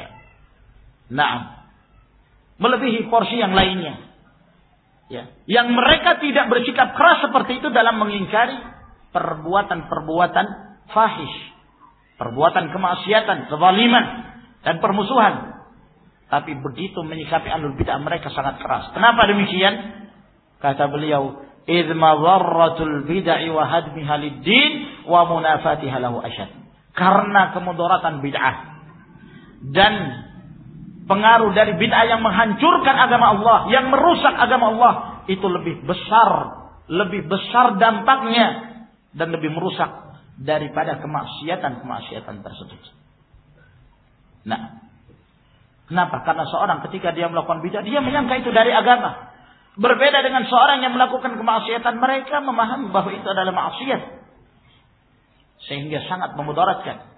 melebihi porsi yang lainnya. Yang mereka tidak bersikap keras seperti itu dalam mengingkari perbuatan-perbuatan fahish, perbuatan kemaksiatan, kezaliman dan permusuhan. Tapi begitu menyikapi ahlul bid'ah mereka sangat keras. Kenapa demikian? Kata beliau, idz madarratul bid'ah wa hadmiha lid-din wa munafatiha lahu asyad. Karena kemudaratan bid'ah dan pengaruh dari bid'ah yang menghancurkan agama Allah, yang merusak agama Allah, itu lebih besar dampaknya dan lebih merusak daripada kemaksiatan tersebut. Nah, kenapa? Karena seorang ketika dia melakukan bid'ah, dia menyangka itu dari agama. Berbeda dengan seorang yang melakukan kemaksiatan, mereka memahami bahwa itu adalah maksiat, sehingga sangat memudaratkan.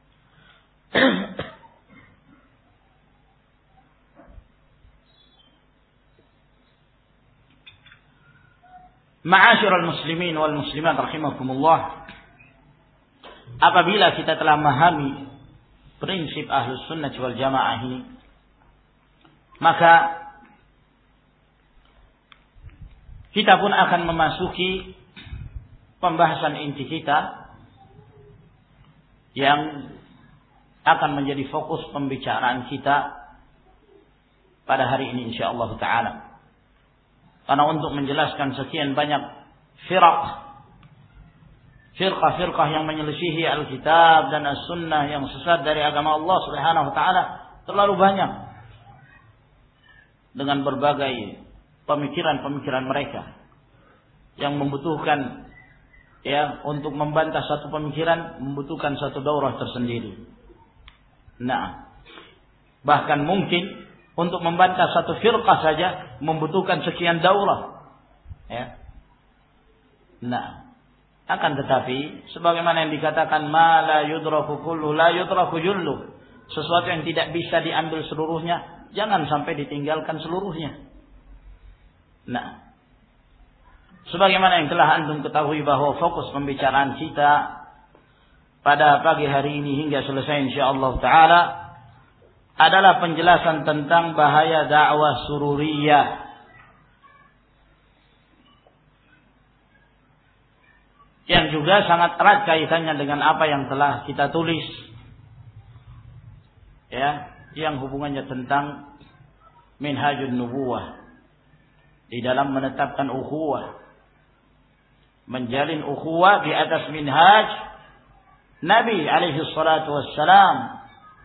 Ma'asyiral muslimin wal muslimat rahimakumullah. Apabila kita telah memahami prinsip Ahlus Sunnah wal Jamaah ini, maka kita pun akan memasuki pembahasan inti kita yang akan menjadi fokus pembicaraan kita pada hari ini insyaallah taala. Karena untuk menjelaskan sekian banyak firqah yang menyelisihi Alkitab dan As-Sunnah, yang sesat dari agama Allah Subhanahu wa taala, terlalu banyak dengan berbagai pemikiran-pemikiran mereka yang membutuhkan untuk membantah satu pemikiran membutuhkan satu daurah tersendiri. Nah, bahkan mungkin untuk membantah satu firqah saja membutuhkan sekian daurah. Nah, akan tetapi sebagaimana yang dikatakan ma la yudraku kullu la yudraku jullu, sesuatu yang tidak bisa diambil seluruhnya jangan sampai ditinggalkan seluruhnya. Nah, sebagaimana yang telah antum ketahui bahwa fokus pembicaraan kita pada pagi hari ini hingga selesai insyaallah taala adalah penjelasan tentang bahaya dakwah sururiyah. Yang juga sangat erat kaitannya dengan apa yang telah kita tulis. Yang hubungannya tentang Minhajun Nubuwah. Di dalam menetapkan ukhuwah. Menjalin ukhuwah di atas minhaj Nabi alaihi salatu wassalam.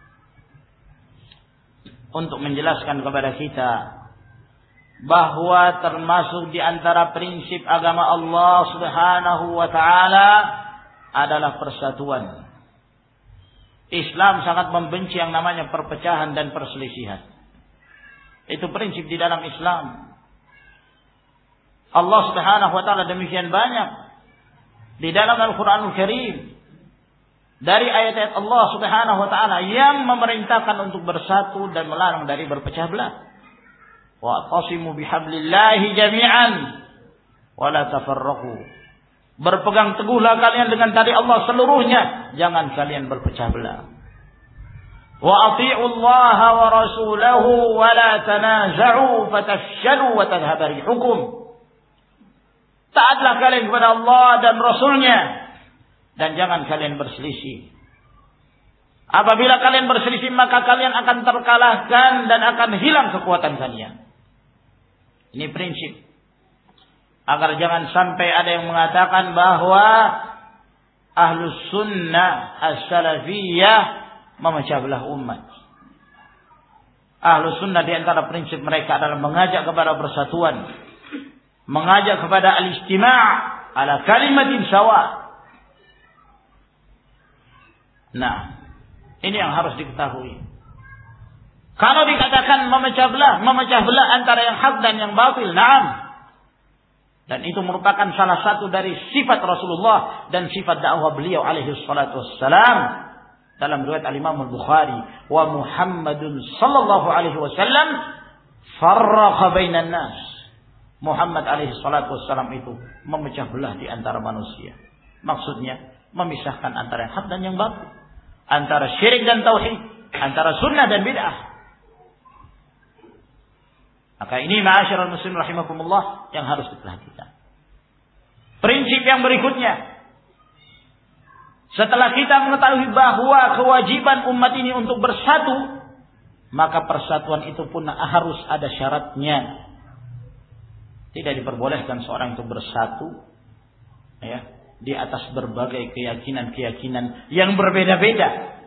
Untuk menjelaskan kepada kita bahwa termasuk di antara prinsip agama Allah Subhanahu wa taala adalah persatuan. Islam sangat membenci yang namanya perpecahan dan perselisihan. Itu prinsip di dalam Islam. Allah Subhanahu wa taala demikian banyak di dalam Al-Qur'anul Karim dari ayat-ayat Allah Subhanahu wa taala yang memerintahkan untuk bersatu dan melarang dari berpecah belah. Wa'tasimu bihablillahi jami'an wa la tafarraqu. Berpegang teguhlah kalian dengan tali Allah seluruhnya, jangan kalian berpecah belah. Wa athi'ullaha wa rasulahu wa la tanaza'u fatafshalu wa tadhhabu rihukum. Taatlah kalian kepada Allah dan Rasulnya dan jangan kalian berselisih. Apabila kalian berselisih maka kalian akan terkalahkan dan akan hilang kekuatan kalian. Ini prinsip. Agar jangan sampai ada yang mengatakan bahwa Ahlus Sunnah As-Salafiyah memecah belah umat. Ahlus Sunnah di antara prinsip mereka adalah mengajak kepada persatuan, mengajak kepada al-istima' ala kalimatin sawa. Nah, ini yang harus diketahui. Kalau dikatakan memecah belah antara yang hak dan yang batil, na'am. Dan itu merupakan salah satu dari sifat Rasulullah dan sifat dakwah beliau alaihi salatu wassalam. Dalam riwayat al-Imam al-Bukhari, wa Muhammadun sallallahu alaihi wasallam farraqa bainan nas. Muhammad alaihi salatu wassalam itu memecah belah di antara manusia. Maksudnya memisahkan antara yang hak dan yang batil, antara syirik dan tauhid, antara sunnah dan bid'ah. Maka ini ma'asyiral muslimin rahimakumullah yang harus diperhatikan. Prinsip yang berikutnya, setelah kita mengetahui bahwa kewajiban umat ini untuk bersatu, maka persatuan itu pun harus ada syaratnya. Tidak diperbolehkan seorang itu bersatu di atas berbagai keyakinan-keyakinan yang berbeda-beda.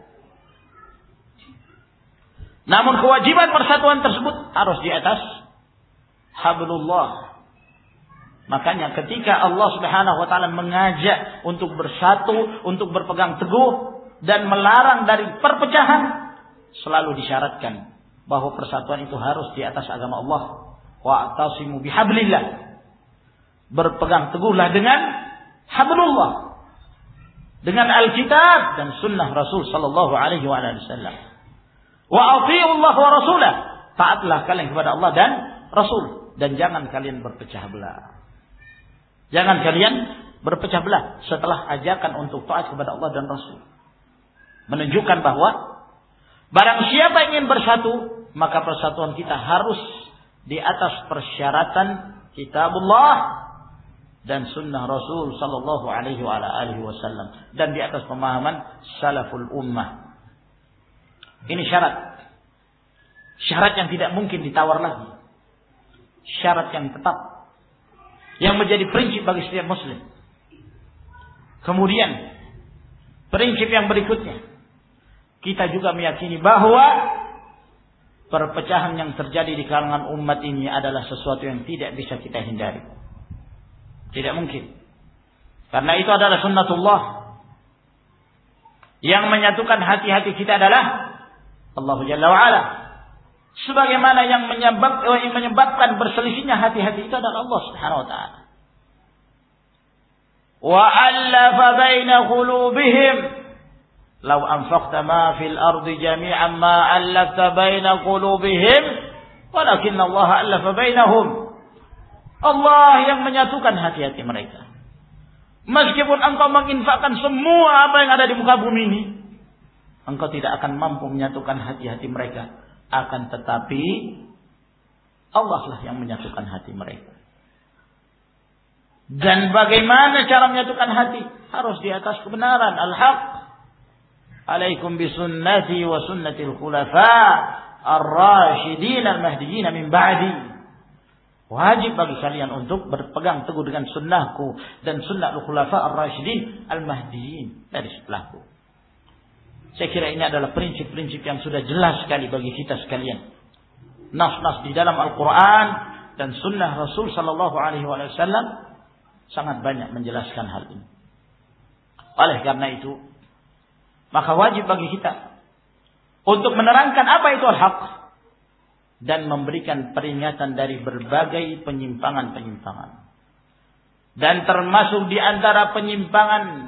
Namun kewajiban persatuan tersebut harus di atas hablullah. Makanya ketika Allah Subhanahu wa taala mengajak untuk bersatu, untuk berpegang teguh dan melarang dari perpecahan, selalu disyaratkan bahwa persatuan itu harus di atas agama Allah. Wa'tasimu bihablillah. Berpegang teguhlah dengan hablullah, dengan Alkitab dan sunnah Rasul sallallahu alaihi wasallam. Wa athi'ullaha wa rasulah. Taatlah kalian kepada Allah dan Rasul. Dan jangan kalian berpecah belah. Jangan kalian berpecah belah setelah ajakan untuk taat kepada Allah dan Rasul. Menunjukkan bahwa barang siapa ingin bersatu, maka persatuan kita harus di atas persyaratan Kitabullah dan sunnah Rasul sallallahu alaihi wasallam, dan di atas pemahaman salaful ummah. Ini syarat. Syarat yang tidak mungkin ditawar lagi. Syarat yang tetap. yang menjadi prinsip bagi setiap muslim. Kemudian prinsip yang berikutnya, kita juga meyakini bahwa perpecahan yang terjadi di kalangan umat ini adalah sesuatu yang tidak bisa kita hindari. Tidak mungkin. Karena itu adalah sunnatullah. Yang menyatukan hati-hati kita adalah Allah Jalla wa'ala. Sebagaimana yang menyebabkan berselisihnya hati-hati itu adalah Allah Subhanahu wa ta'ala. Wa allafa baina qulubihim law anfaqta ma fil ardi jami'an ma allafta baina qulubihim walakin Allah allafa bainahum. Allah yang menyatukan hati-hati mereka. Meskipun engkau menginfakkan semua apa yang ada di muka bumi ini, engkau tidak akan mampu menyatukan hati-hati mereka. Akan tetapi Allah lah yang menyatukan hati mereka. Dan bagaimana cara menyatukan hati? Harus di atas kebenaran, al-haq. Alaikum bisunnati wa sunnatil khulafa ar-rasyidin al-mahdiyyin min ba'di. Wajib bagi kalian untuk berpegang teguh dengan sunnahku dan sunnah al-khulafa ar-rasyidin al-mahdiyyin dari setelahku. Saya kira ini adalah prinsip-prinsip yang sudah jelas sekali bagi kita sekalian. Nas-nas di dalam Al-Quran dan sunnah Rasul sallallahu alaihi wasallam sangat banyak menjelaskan hal ini. Oleh karena itu, maka wajib bagi kita untuk menerangkan apa itu al-haq dan memberikan peringatan dari berbagai penyimpangan-penyimpangan. Dan termasuk di antara penyimpangan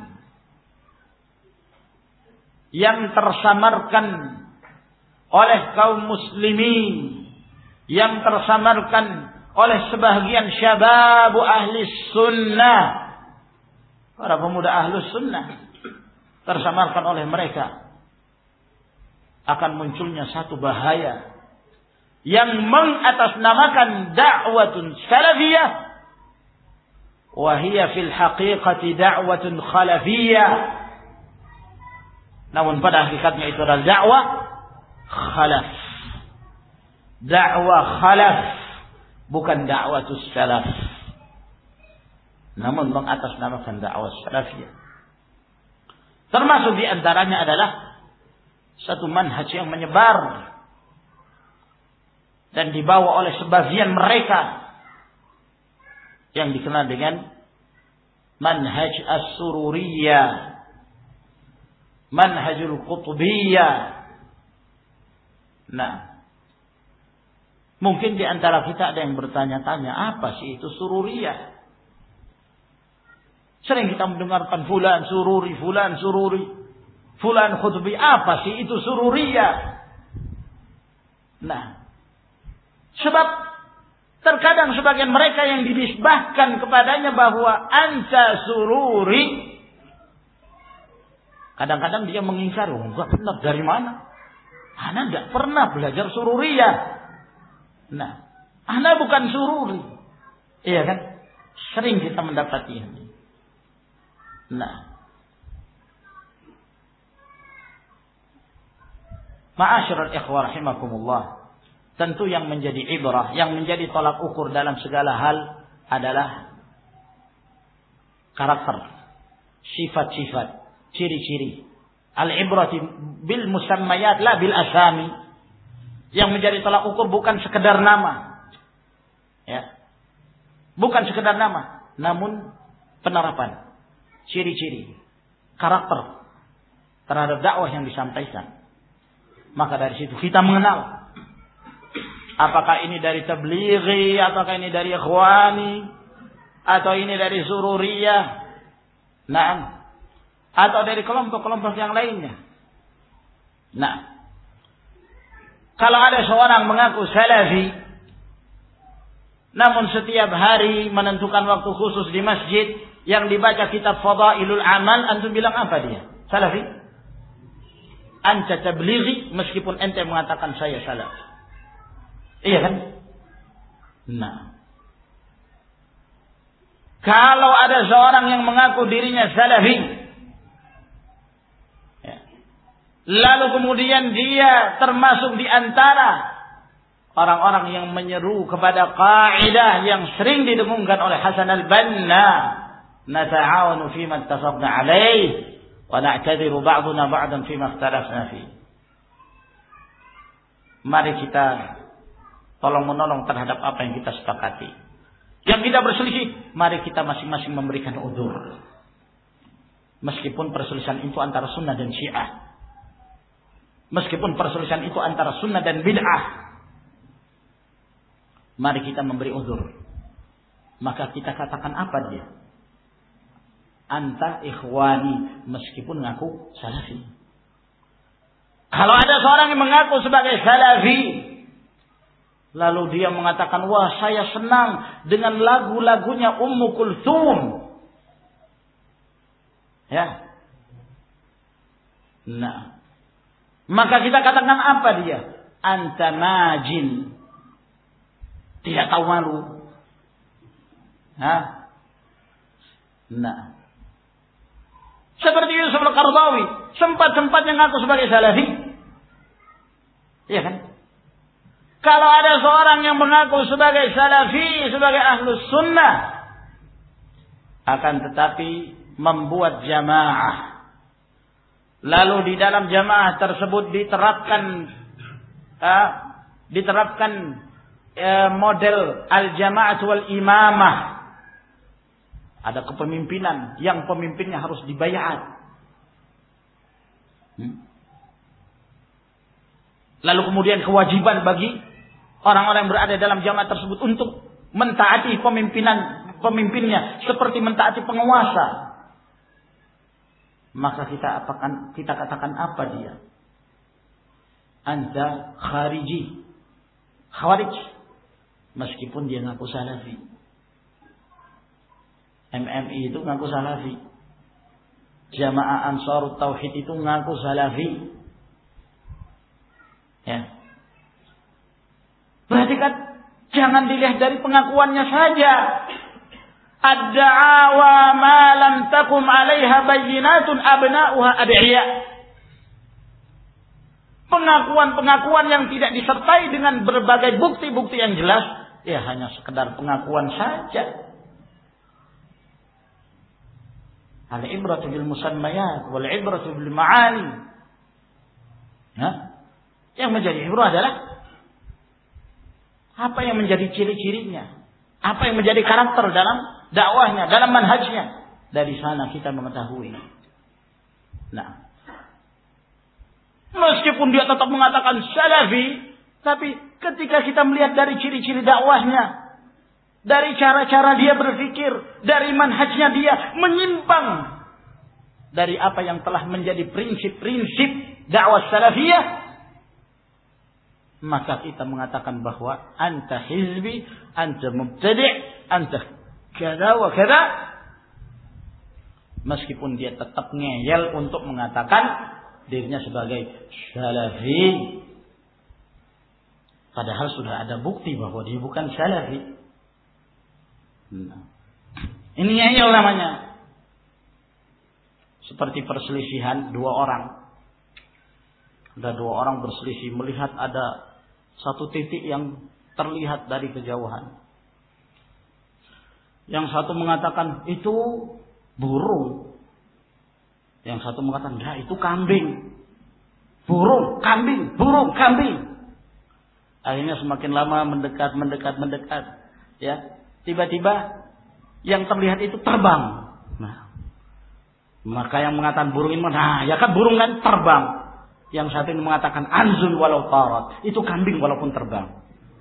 yang tersamarkan oleh kaum muslimin, yang tersamarkan oleh sebahagian syababu ahli sunnah, para pemuda ahli sunnah, tersamarkan oleh mereka, akan munculnya satu bahaya yang mengatasnamakan da'watun salafiyah, wahia fil haqiqati da'watun khalafiyah. Namun pada hakikatnya itu adalah dakwah khalaf. Dakwah khalaf, bukan da'watus salaf. Namun mengatasnamakan dakwah salafiyah. Termasuk di antaranya adalah satu manhaj yang menyebar dan dibawa oleh sebagian mereka yang dikenal dengan manhaj as-sururiyah, manhajul qutbiyah. Nah, mungkin di antara kita ada yang bertanya-tanya, apa sih itu sururiyah? Sering kita mendengarkan fulan sururi, fulan sururi, fulan qutbi. Apa sih itu sururiyah? Nah, sebab terkadang sebagian mereka yang dinisbahkan kepadanya bahwa anta sururi, kadang-kadang dia mengingkar, enggak benar, dari mana? Ana enggak pernah belajar sururiyah. Nah, ana bukan sururi. Iya kan? Sering kita mendapati ini. Nah, ma'asyiral ikhwah rahimakumullah, tentu yang menjadi ibrah, yang menjadi tolak ukur dalam segala hal adalah karakter, sifat-sifat, ciri-ciri. Al-ibrati bil musammayat la bil asami. Yang menjadi tolak ukur bukan sekedar nama. Ya. Bukan sekedar nama, namun penerapan, ciri-ciri, karakter terhadap dakwah yang disampaikan. Maka dari situ kita mengenal apakah ini dari tablighi, apakah ini dari ikhwani, atau ini dari sururiyah, nah, atau dari kelompok-kelompok yang lainnya. Nah, kalau ada seorang mengaku salafi, namun setiap hari menentukan waktu khusus di masjid yang dibaca kitab Fadailul Amal, antum bilang apa dia? Salafi? Anta tablighi, meskipun ente mengatakan saya salafi. Iya kan? Nah, kalau ada seorang yang mengaku dirinya salafi, ya, lalu kemudian dia termasuk di antara orang-orang yang menyeru kepada kaidah yang sering didengungkan oleh Hasan al-Banna, nata'awanu fima ittafaqna alaih wa na'tadiru ba'duna ba'dan fima ikhtalafna fi. Mari kita tolong menolong terhadap apa yang kita sepakati. Yang kita berselisih, mari kita masing-masing memberikan udzur. Meskipun perselisihan itu antara sunnah dan syiah. Meskipun perselisihan itu antara sunnah dan bid'ah. Mari kita memberi udzur. Maka kita katakan apa dia? Anta ikhwani, meskipun ngaku salafi. Kalau ada seorang yang mengaku sebagai salafi, lalu dia mengatakan, wah saya senang dengan lagu-lagunya Ummu Kulthum. Ya. Nah. Maka kita katakan apa dia? Anta majin. Tidak tahu malu. Hah? Nah. Seperti Yusuf al-Qaradawi. Sempat-sempatnya ngaku sebagai salafi. Iya kan? Kalau ada seorang yang mengaku sebagai salafi, sebagai ahlus sunnah, akan tetapi membuat jamaah, lalu di dalam jamaah tersebut diterapkan model al-jama'ah wal imamah, ada kepemimpinan yang pemimpinnya harus dibayat. Lalu kemudian kewajiban bagi orang-orang yang berada dalam jamaah tersebut untuk mentaati pemimpinnya seperti mentaati penguasa. Maka kita katakan apa dia? Anta khariji. Khawarij. Meskipun dia ngaku salafi. MMI itu ngaku salafi. Jamaah Ansarut Tauhid itu ngaku salafi. Ya. Berarti kan jangan dilihat dari pengakuannya saja. Ad-da'awa ma lam takum 'alaiha bayyinatun abna'uha ad'iya. Pengakuan-pengakuan yang tidak disertai dengan berbagai bukti-bukti yang jelas, ya hanya sekedar pengakuan saja. Al-ibratu bil musammayat wal ibratu bil ma'ani. Ya? Yang menjadi ibrah adalah apa yang menjadi ciri-cirinya, apa yang menjadi karakter dalam dakwahnya, dalam manhajnya. Dari sana kita mengetahui. Nah, meskipun dia tetap mengatakan salafi, tapi ketika kita melihat dari ciri-ciri dakwahnya, dari cara-cara dia berpikir, dari manhajnya dia menyimpang dari apa yang telah menjadi prinsip-prinsip dakwah salafiyah, maka kita mengatakan bahwa anta hizbi, anta mubtadi', anta kada wa kada. Meskipun dia tetap ngeyel untuk mengatakan dirinya sebagai salafi, padahal sudah ada bukti bahwa dia bukan salafi. Nah, ini ngeyel namanya. Seperti perselisihan dua orang. Ada dua orang berselisih melihat ada satu titik yang terlihat dari kejauhan. Yang satu mengatakan itu burung. Yang satu mengatakan enggak, itu kambing. Burung, kambing, burung, kambing. Akhirnya semakin lama mendekat. Ya, tiba-tiba yang terlihat itu terbang. Nah, maka yang mengatakan burung ini, nah ya kan burung kan terbang. Yang satu ini mengatakan anzun walau tarat, itu kambing walaupun terbang.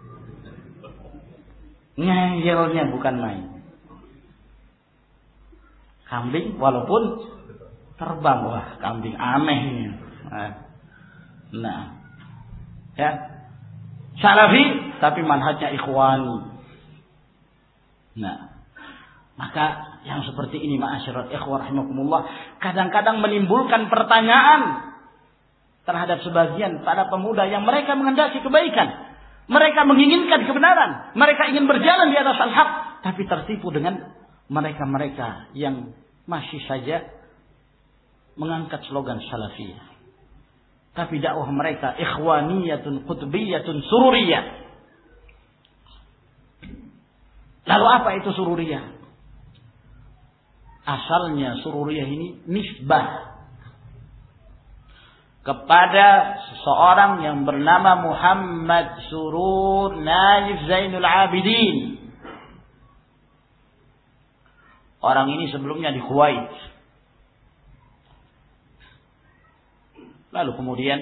Ngeyelnya bukan main. Kambing walaupun terbang, wah kambing anehnya. Nah, ya salafi tapi manhajnya ikhwani. Nah, maka yang seperti ini ma'asyiral ikhwah rahimakumullah kadang-kadang menimbulkan pertanyaan terhadap sebagian para pemuda yang mereka menghendaki kebaikan. Mereka menginginkan kebenaran. Mereka ingin berjalan di atas al-haq. Tapi tertipu dengan mereka-mereka yang masih saja mengangkat slogan salafiyah. Tapi dakwah mereka ikhwaniyatun qutbiyatun sururiyah. Lalu apa itu sururiyah? Asalnya sururiyah ini nisbah kepada seseorang yang bernama Muhammad Surur Najib Zainul Abidin. Orang ini sebelumnya di Kuwait. Lalu kemudian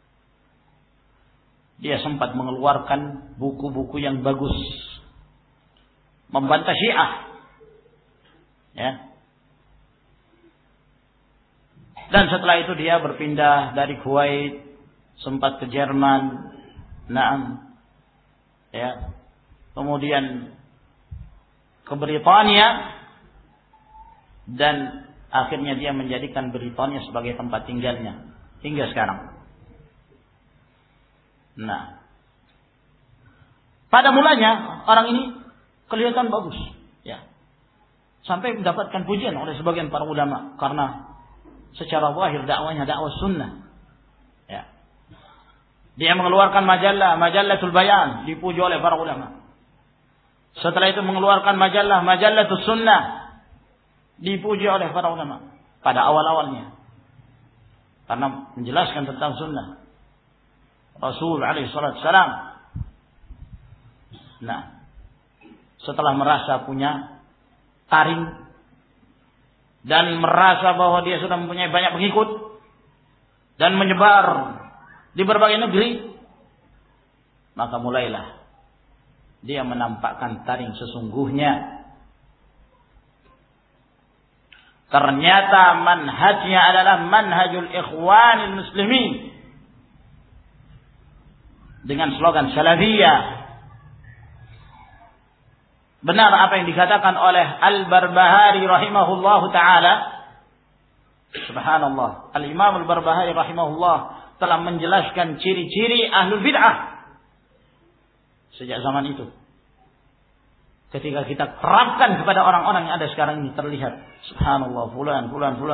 dia sempat mengeluarkan buku-buku yang bagus, membantah Syiah. Ya. Dan setelah itu dia berpindah dari Kuwait, sempat ke Jerman, naam, ya, kemudian ke Britania, dan akhirnya dia menjadikan Britania sebagai tempat tinggalnya hingga sekarang. Nah, pada mulanya orang ini kelihatan bagus, ya, sampai mendapatkan pujian oleh sebagian para ulama karena secara zahir dakwahnya dakwah sunnah. Ya. Dia mengeluarkan Majallatul Bayan, dipuji oleh para ulama. Setelah itu mengeluarkan Majallatus Sunnah, dipuji oleh para ulama pada awal-awalnya. Karena menjelaskan tentang sunnah Rasul alaihi salatu wasalam. Nah, setelah merasa punya taring dan merasa bahwa dia sudah mempunyai banyak pengikut dan menyebar di berbagai negeri, maka mulailah dia menampakkan taring sesungguhnya. Ternyata manhajnya adalah manhajul ikhwanil muslimin dengan slogan salafiyah. Benar apa yang dikatakan oleh Al-Barbahari rahimahullahu ta'ala. Subhanallah. Al-Imam Al-Barbahari rahimahullah telah menjelaskan ciri-ciri ahlul bid'ah sejak zaman itu. Ketika kita terapkan kepada orang-orang yang ada sekarang ini, terlihat subhanallah, fulan.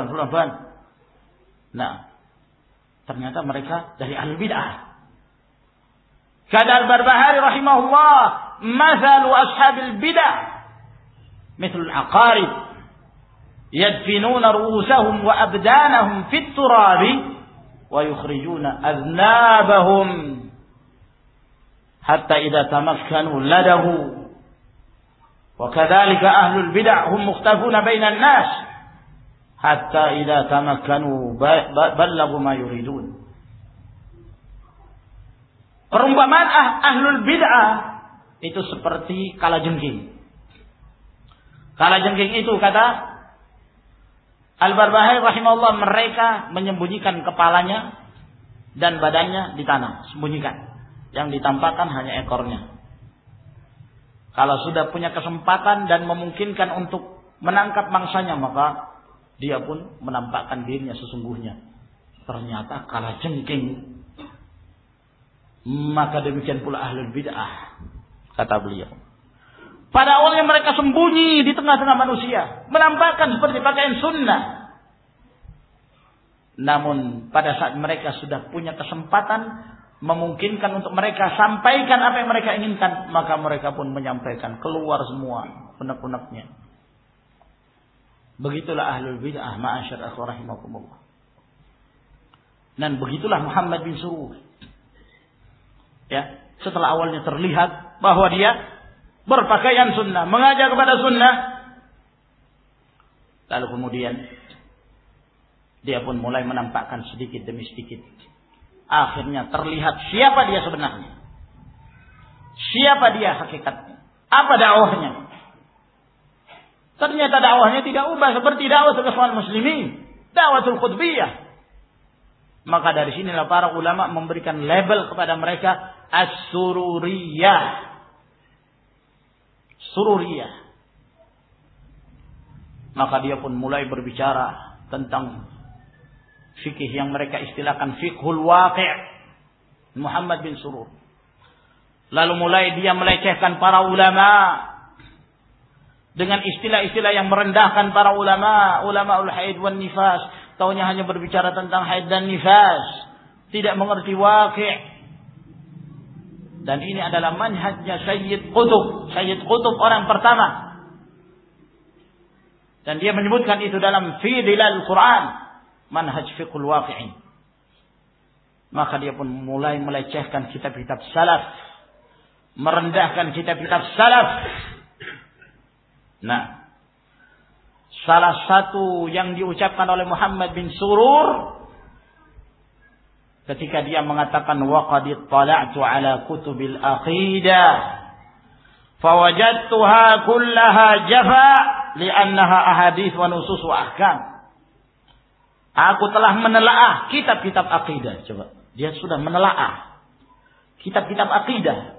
Nah, ternyata mereka dari ahlul bid'ah. Kata Al-Barbahari rahimahullah, mathalu ashabil bid'ah mithlul aqarib yadfinuna ru'usahum wa abdanahum fit turabi wa yukhrijuna aznabahum hatta idza tamakkanu ladahu wa kadzalika ahlul bid'ah hum mukhtafuna bainan nas hatta idza tamakkanu ballagu ma yuridun. Perumpamaan ahlul bid'ah itu seperti kalajengking. Kalajengking itu, kata Al-Barbahari rahimahullah, mereka menyembunyikan kepalanya dan badannya di tanah, sembunyikan. Yang ditampakkan hanya ekornya. Kalau sudah punya kesempatan dan memungkinkan untuk menangkap mangsanya, maka dia pun menampakkan dirinya sesungguhnya. Ternyata kalajengking. Maka demikian pula ahlul bid'ah, kata beliau. Pada awalnya mereka sembunyi di tengah-tengah manusia, menampakkan seperti pakaian sunnah. Namun pada saat mereka sudah punya kesempatan, memungkinkan untuk mereka sampaikan apa yang mereka inginkan, maka mereka pun menyampaikan, keluar semua unek-uneknya. Begitulah ahlul bid'ah, ma'asyar akhwah rahimakumullah. Dan begitulah Muhammad bin Surur. Ya, setelah awalnya terlihat bahwa dia berpakaian sunnah, mengajak kepada sunnah, lalu kemudian dia pun mulai menampakkan sedikit demi sedikit. Akhirnya terlihat siapa dia sebenarnya, siapa dia hakikatnya, apa dakwahnya. Ternyata dakwahnya tidak ubah seperti dakwah ikhwan muslimin, dakwatul qutbiyah. Maka dari sinilah para ulama memberikan label kepada mereka as-sururiyah. Sururiyah. Maka dia pun mulai berbicara tentang fikih yang mereka istilahkan fiqhul waqi'. Muhammad bin Surur. Lalu mulai dia melecehkan para ulama dengan istilah-istilah yang merendahkan para ulama, ulamaul haid wan nifas. Taunya hanya berbicara tentang haid dan nifas, tidak mengerti waqi'. Dan ini adalah manhajnya Sayyid Qutb. Sayyid Qutb orang pertama. Dan dia menyebutkan itu dalam Fi Dhilal Quran, manhaj fiqhul waqi'i. Maka dia pun mulai melecehkan kitab-kitab salaf, merendahkan kitab-kitab salaf. Nah, salah satu yang diucapkan oleh Muhammad bin Surur ketika dia mengatakan waqad ittala'tu ala kutubil aqidah fawajadtuha kullaha jafa li'annaha ahadits wa nusus wa ahkam. Aku telah menelaah kitab-kitab akidah. Coba, dia sudah menelaah kitab-kitab akidah.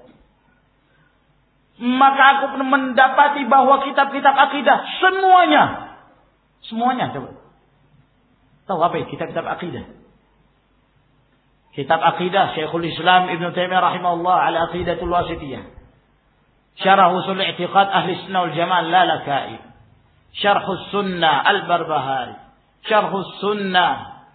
Maka aku pun mendapati bahwa kitab-kitab akidah semuanya coba. Tahu apa itu kitab-kitab akidah? Kitab akidah Syekhul Islam Ibn Taimiyah rahimahullah al-Aqidatul Wasithiyah. Syarah Ushul I'tiqad Ahli Sunnah wal Jamaah Lalaka'i. Syarh Sunnah Al-Barbahari. Syarh Sunnah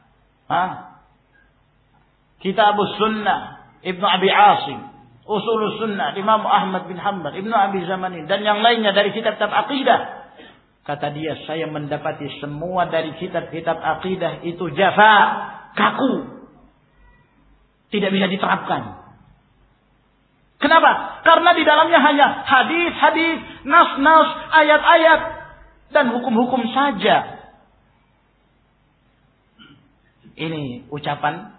Kitab Sunnah Ibn Abi Asim. Usul Sunnah Imam Ahmad bin Hanbal, Ibnu Abi Zamanin dan yang lainnya dari kitab-kitab akidah. Kata dia, saya mendapati semua dari kitab-kitab akidah itu jafa, kaku. Tidak bisa diterapkan. Kenapa? Karena di dalamnya hanya hadis-hadis, nas-nas, ayat-ayat dan hukum-hukum saja. Ini ucapan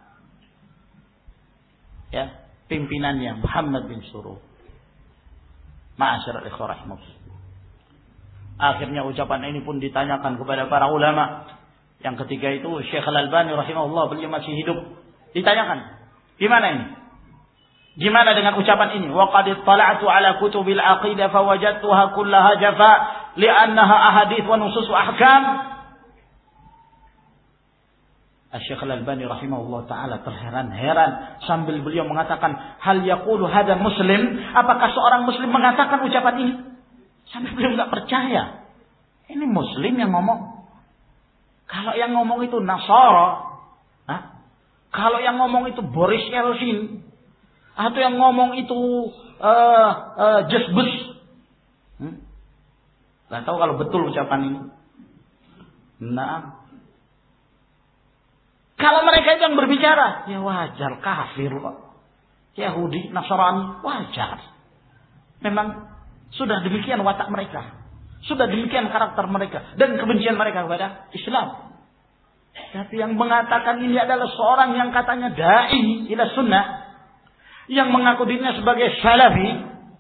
pimpinannya Muhammad bin Surur. Ma'asyiral ikhwah rahimakumullah. Akhirnya ucapan ini pun ditanyakan kepada para ulama. Yang ketiga itu Syekh Al-Albani rahimahullah, beliau masih hidup. Ditanyakan, gimana ini? Gimana dengan ucapan ini? Wa qad ittala'tu ala kutubil aqidah fawajadtuha kullaha jafa li'annaha ahadits wa nusus wa ahkam. Syekh Al-Albani rahimahullah ta'ala terheran-heran sambil beliau mengatakan, hal yaqulu hadha muslim, apakah seorang muslim mengatakan ucapan ini? Sampai beliau enggak percaya. Ini muslim yang ngomong. Kalau yang ngomong itu Nasara, kalau yang ngomong itu Boris Yeltsin, atau yang ngomong itu Jesbus, nggak tahu kalau betul ucapan ini. Nah, kalau mereka itu yang berbicara, ya wajar, kafir kok. Yahudi, Nasrani, wajar. Memang sudah demikian watak mereka. Sudah demikian karakter mereka. Dan kebencian mereka kepada Islam. Tapi yang mengatakan ini adalah seorang yang katanya da'i ila sunnah. Yang mengaku dirinya sebagai salafi.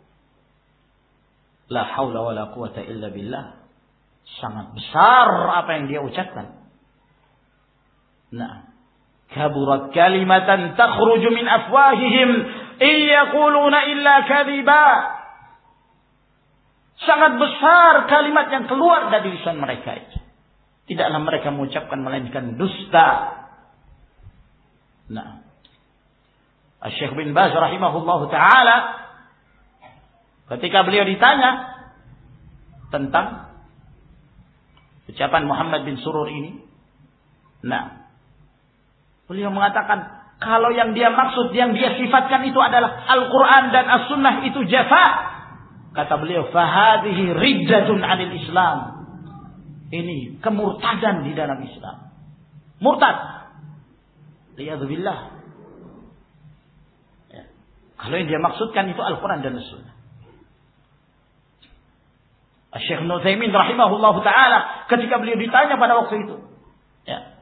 La haula wa la quwata illa billah. Sangat besar apa yang dia ucapkan. Nah. Kaburat kalimatan takhruju min afwahihim iyaquluna illa kadhiba. Sangat besar kalimat yang keluar dari lisan mereka itu. Tidaklah mereka mengucapkan melainkan dusta. Nah, Syekh bin Baz rahimahullahu taala ketika beliau ditanya tentang ucapan Muhammad bin Surur ini, nah, beliau mengatakan, kalau yang dia maksud, yang dia sifatkan itu adalah Al-Quran dan As-Sunnah itu jafa. Kata beliau, fahadihi riddatun anil Islam. Ini kemurtadan di dalam Islam. Murtad. Liyadzubillah. Ya. Kalau yang dia maksudkan itu Al-Quran dan As-Sunnah. Syekh Ibnu Utsaimin rahimahullah ta'ala ketika beliau ditanya pada waktu itu. Ya.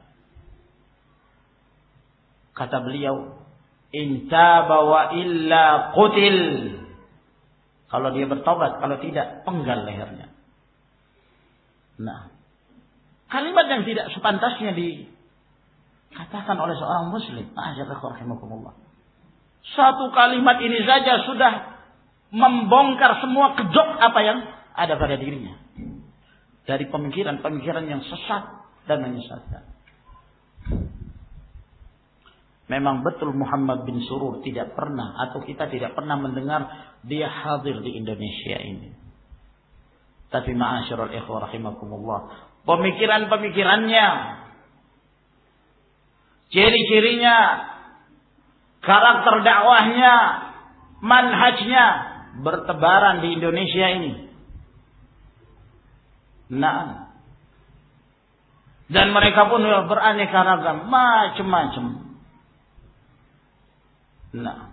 Kata beliau, intaba wa illa qutil. Kalau dia bertobat, kalau tidak, penggal lehernya. Nah, kalimat yang tidak sepantasnya dikatakan oleh seorang muslim. Rahimakumullah. Satu kalimat ini saja sudah membongkar semua kedok apa yang ada pada dirinya. Dari pemikiran-pemikiran yang sesat dan menyesatkan. Memang betul Muhammad bin Surur tidak pernah, atau kita tidak pernah mendengar dia hadir di Indonesia ini. Tapi ma'asyiral ikhwah rahimakumullah, pemikiran-pemikirannya, ciri-cirinya, karakter dakwahnya manhajnya bertebaran di Indonesia ini. Nah, dan mereka pun beraneka ragam, macam-macam. Nah,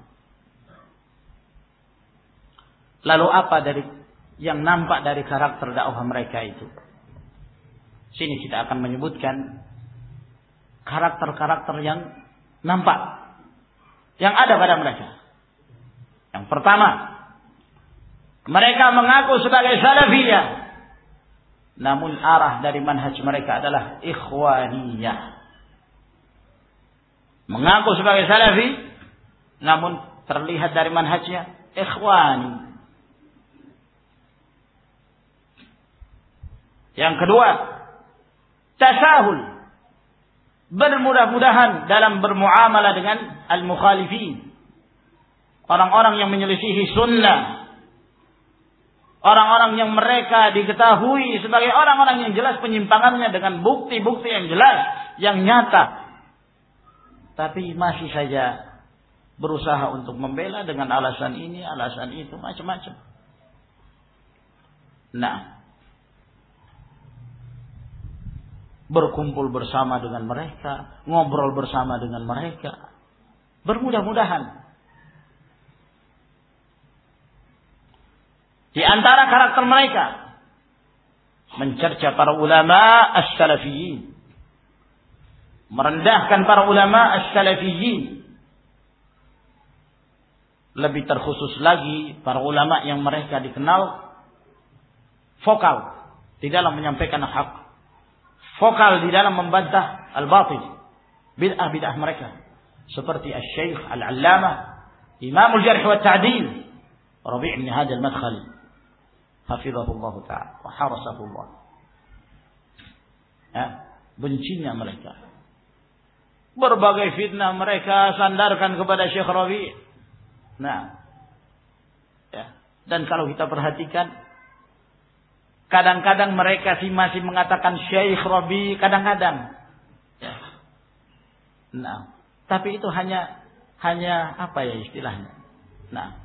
lalu apa dari yang nampak dari karakter dakwah mereka itu? Sini kita akan menyebutkan karakter-karakter yang nampak, yang ada pada mereka. Yang pertama, mereka mengaku sebagai salafiyah, namun arah dari manhaj mereka adalah ikhwaniyah. Mengaku sebagai salafi, namun terlihat dari manhajnya ikhwani. Yang kedua, tasahul, bermudah-mudahan dalam bermuamalah dengan al-mukhalifin, orang-orang yang menyelisihi sunnah, orang-orang yang mereka diketahui sebagai orang-orang yang jelas penyimpangannya dengan bukti-bukti yang jelas, yang nyata, tapi masih saja berusaha untuk membela dengan alasan ini, alasan itu, macam-macam. Nah, berkumpul bersama dengan mereka, ngobrol bersama dengan mereka, bermudah-mudahan. Di antara karakter mereka, mencerca para ulama as-salafiyyin, merendahkan para ulama as-salafiyyin. Lebih terkhusus lagi para ulama yang mereka dikenal vokal di dalam menyampaikan hak, vokal di dalam membantah al-batil, bid'ah-bid'ah mereka, seperti Asy-Syaikh Al-Allamah Imamul Jarh wa Ta'dil Rabi' bin Hadi Al-Madkhali hafizahullah ta'ala wa harasahullah. Bencinya mereka, berbagai fitnah mereka sandarkan kepada Syekh Rabi'. Nah, dan kalau kita perhatikan, kadang-kadang mereka masih mengatakan Syekh Rabi', kadang-kadang. Nah, tapi itu hanya apa ya istilahnya? Nah,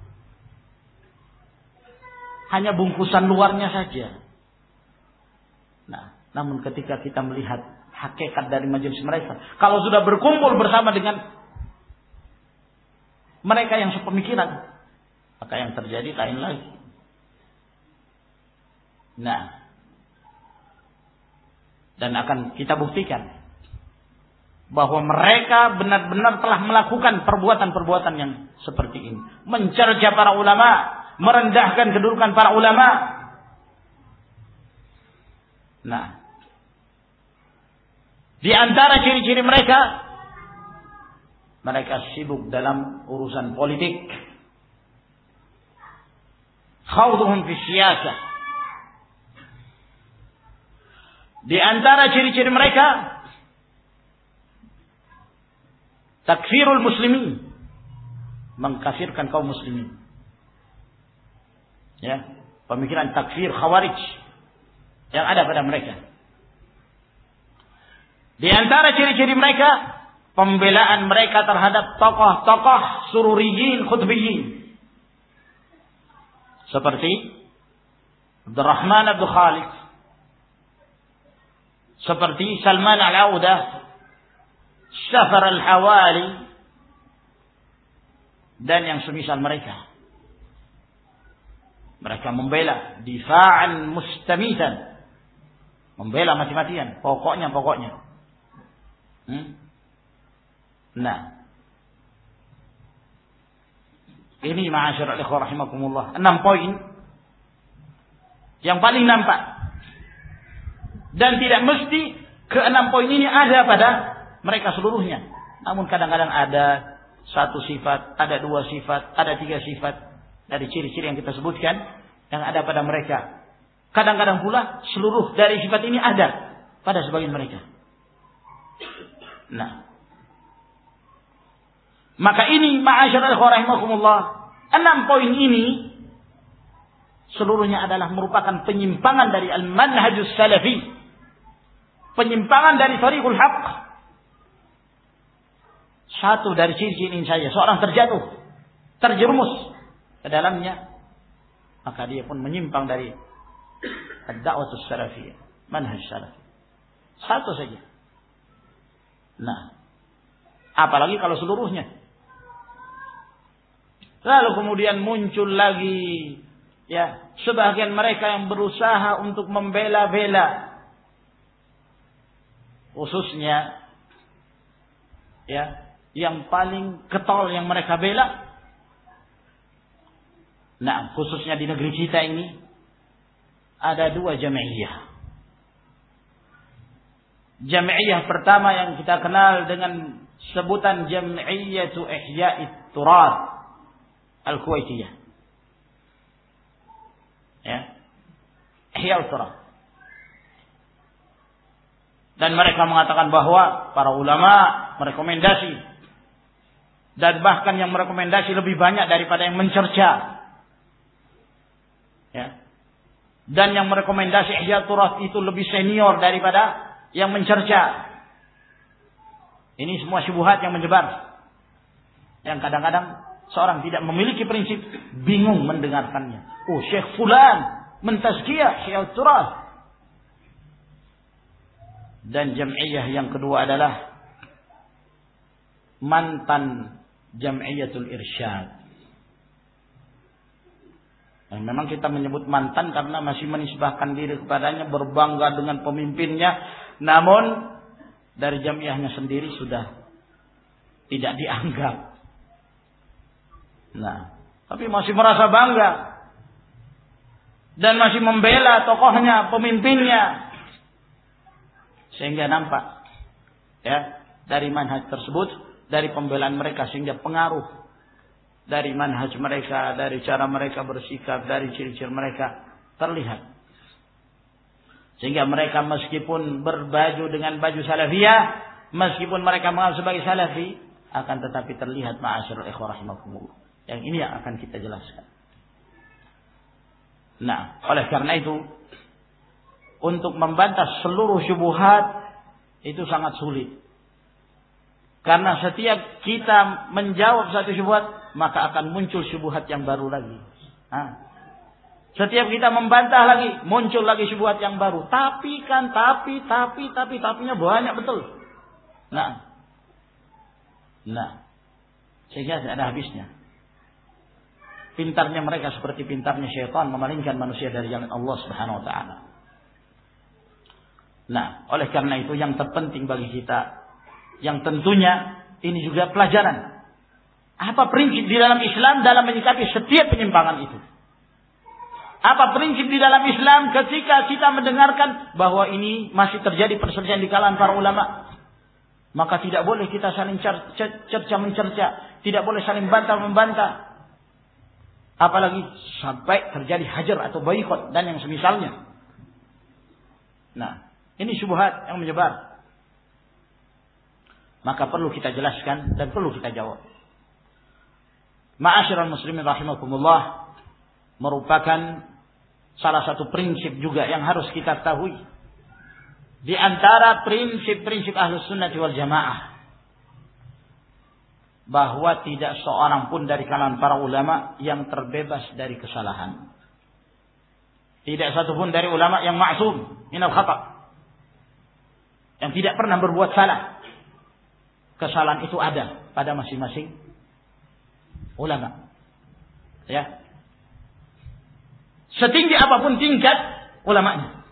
hanya bungkusan luarnya saja. Nah, namun ketika kita melihat hakikat dari majelis mereka, kalau sudah berkumpul bersama dengan mereka yang sepemikiran, maka yang terjadi lain lagi. Nah, dan akan kita buktikan bahwa mereka benar-benar telah melakukan perbuatan-perbuatan yang seperti ini, mencerca para ulama, merendahkan kedudukan para ulama. Nah, di antara ciri-ciri mereka, mereka sibuk dalam urusan politik. Khawduhum fi siyasah. Di antara ciri-ciri mereka, takfirul muslimin, mengkafirkan kaum muslimin. Ya, pemikiran takfir khawarij yang ada pada mereka. Di antara ciri-ciri mereka, pembelaan mereka terhadap tokoh-tokoh sururiyin, khutbiyin, seperti Abdurrahman Abdul Khalid, seperti Salman Al-Audah, Syafar Al-Hawali, dan yang semisal mereka. Mereka membela difa'an mustamitan, membela mati-matian, pokoknya. Nah, ini ma'asyiral ikhwah rahimakumullah, 6 poin yang paling nampak, dan tidak mesti ke-6 poin ini ada pada mereka seluruhnya. Namun kadang-kadang ada 1 sifat, ada 2 sifat, ada 3 sifat dari ciri-ciri yang kita sebutkan yang ada pada mereka. Kadang-kadang pula seluruh dari sifat ini ada pada sebagian mereka. Nah, maka ini ma'asyiral ikhwah rahimakumullah, 6 poin ini seluruhnya adalah merupakan penyimpangan dari al-manhajus salafi, penyimpangan dari thariqul haqq. Satu dari ciri-ciri ini saja, seorang terjatuh, terjerumus ke dalamnya, maka dia pun menyimpang dari ad-da'watus salafiyah, manhaj salaf. Satu saja. Nah, apalagi kalau seluruhnya. Lalu kemudian muncul lagi ya sebagian mereka yang berusaha untuk membela-bela, khususnya ya yang paling ketol yang mereka bela. Nah, khususnya di negeri kita ini ada dua jami'iyah. Jami'iyah pertama yang kita kenal dengan sebutan Jam'iyyatu Ihya'it Turath Al-Kuwaitiyah. Ya. Ihya'ut Turath. Dan mereka mengatakan bahwa para ulama merekomendasi, dan bahkan yang merekomendasi lebih banyak daripada yang mencerca. Ya. Dan yang merekomendasi Ihya'ut Turath itu lebih senior daripada yang mencerca. Ini semua syubhat yang menyebar, yang kadang-kadang seorang tidak memiliki prinsip, bingung mendengarkannya. Oh, Syekh Fulan mentazkiyah Ihya'ut Turath. Dan jam'iyah yang kedua adalah mantan Jam'iyatul Irsyad. Memang kita menyebut mantan karena masih menisbahkan diri kepadanya, berbangga dengan pemimpinnya. Namun dari jamiahnya sendiri sudah tidak dianggap. Nah, tapi masih merasa bangga dan masih membela tokohnya, pemimpinnya. Sehingga nampak ya dari manhaj tersebut, dari pembelaan mereka, sehingga pengaruh dari manhaj mereka, dari cara mereka bersikap, dari ciri-ciri mereka terlihat. Sehingga mereka meskipun berbaju dengan baju salafiyah, meskipun mereka mengaku sebagai salafi, akan tetapi terlihat ma'asyiral ikhwah rahimakumullah. Yang ini yang akan kita jelaskan. Nah, oleh karena itu, untuk membantah seluruh syubhat itu sangat sulit. Karena setiap kita menjawab satu syubhat, maka akan muncul syubhat yang baru lagi. Setiap kita membantah lagi, muncul lagi syubhat yang baru. Tapinya banyak betul. Nah, sehingga tidak ada habisnya. Pintarnya mereka seperti pintarnya syaitan memalingkan manusia dari jalan Allah Subhanahu wa taala. Nah, oleh karena itu yang terpenting bagi kita, yang tentunya ini juga pelajaran. Apa prinsip di dalam Islam dalam menyikapi setiap penyimpangan itu? Apa prinsip di dalam Islam ketika kita mendengarkan bahwa ini masih terjadi perselisihan di kalangan para ulama? Maka tidak boleh kita saling cerca-mencerca, tidak boleh saling bantah-membantah. Apalagi sampai terjadi hajar atau boikot dan yang semisalnya. Nah, ini syubhat yang menyebar. Maka perlu kita jelaskan dan perlu kita jawab. Ma'asyiral muslimin rahimakumullah, merupakan salah satu prinsip juga yang harus kita ketahui di antara prinsip-prinsip Ahlus Sunnah wal Jamaah, bahwa tidak seorang pun dari kalangan para ulama yang terbebas dari kesalahan. Tidak satu pun dari ulama yang ma'sum minal khata', yang tidak pernah berbuat salah. Kesalahan itu ada pada masing-masing ulama. Ya. Setinggi apapun tingkat ulamanya.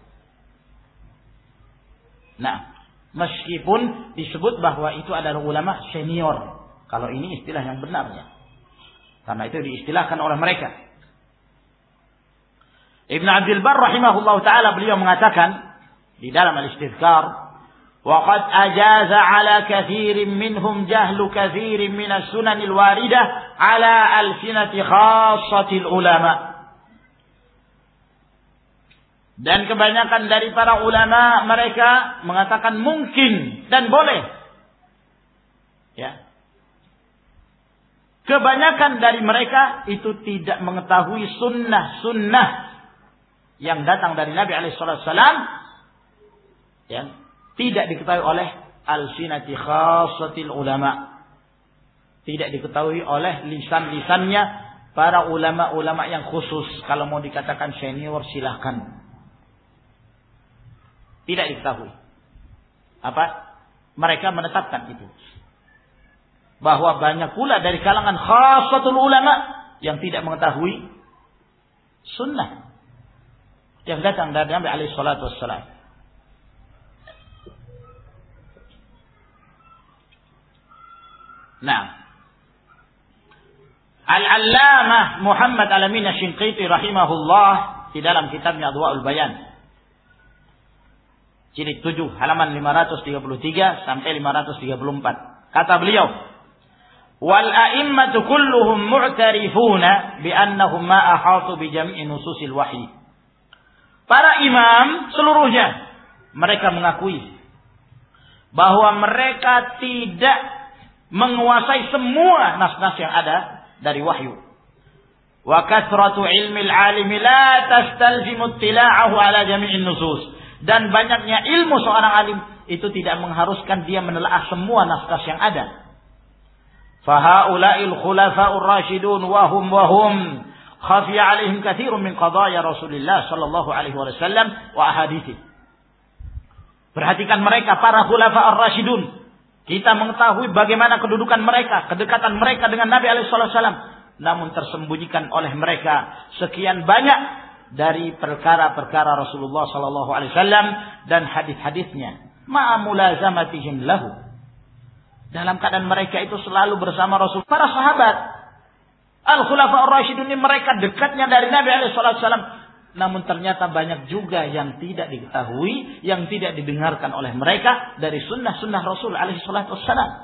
Nah, meskipun disebut bahwa itu adalah ulama senior, kalau ini istilah yang benarnya, karena itu diistilahkan oleh mereka. Ibn Abdul Barr rahimahullah ta'ala, beliau mengatakan di dalam Al-Istidhkar, وَقَدْ أَجَازَ عَلَى كَثِيرٍ مِّنْهُمْ جَهْلُ كَثِيرٍ مِّنَ السُّنَنِ الْوَارِدَةِ عَلَى أَلْسِنَةِ خَاصَّةِ الْعُلَمَاءِ. Dan kebanyakan dari para ulama mereka mengatakan mungkin dan boleh. Ya. Kebanyakan dari mereka itu tidak mengetahui sunnah yang datang dari Nabi alaihissalam, ya, tidak diketahui oleh al-sinati khassatil ulama, tidak diketahui oleh lisan-lisannya para ulama-ulama yang khusus, kalau mau dikatakan senior silahkan. Tidak diketahui. Apa? Mereka menetapkan itu. Bahwa banyak pula dari kalangan khasatul ulama yang tidak mengetahui sunnah yang datang dari Nabi alaihi salatu wassalam. Nah, Al-Allamah Muhammad Al-Amin Asy-Shinqiti rahimahullah di dalam kitabnya Adwa'ul Bayan jilid 7 halaman 533 sampai 534. Kata beliau, "Wal a'immatu kulluhum mu'tarifuna bi annahum ma ahatu bi jam'i nususil wahyi." Para imam seluruhnya mereka mengakui bahwa mereka tidak menguasai semua nas-nas yang ada dari wahyu. Wa kathratu ilmi al-alimi la tastalzimu ittila'ahu ala jami'in nusus. Dan banyaknya ilmu seorang alim itu tidak mengharuskan dia menelaah semua nas-nas yang ada. Fa haula'il khulafa'ur rasyidun wa hum khafiya 'alaihim katsirun min qadaya Rasulillah sallallahu alaihi wasallam wa ahadithi. Perhatikan mereka para khulafa'ur rasyidun. Kita mengetahui bagaimana kedudukan mereka, kedekatan mereka dengan Nabi alaihi wasallam. Namun tersembunyikan oleh mereka sekian banyak dari perkara-perkara Rasulullah sallallahu alaihi wasallam dan hadis-hadisnya. Ma'a mulazamatihim lahu. Dalam keadaan mereka itu selalu bersama Rasul. Para sahabat Al-Khulafa'ur Rasyidun ini mereka dekatnya dari Nabi alaihi wasallam. Namun ternyata banyak juga yang tidak diketahui, yang tidak didengarkan oleh mereka dari sunnah-sunnah Rasul alaihi wasallam.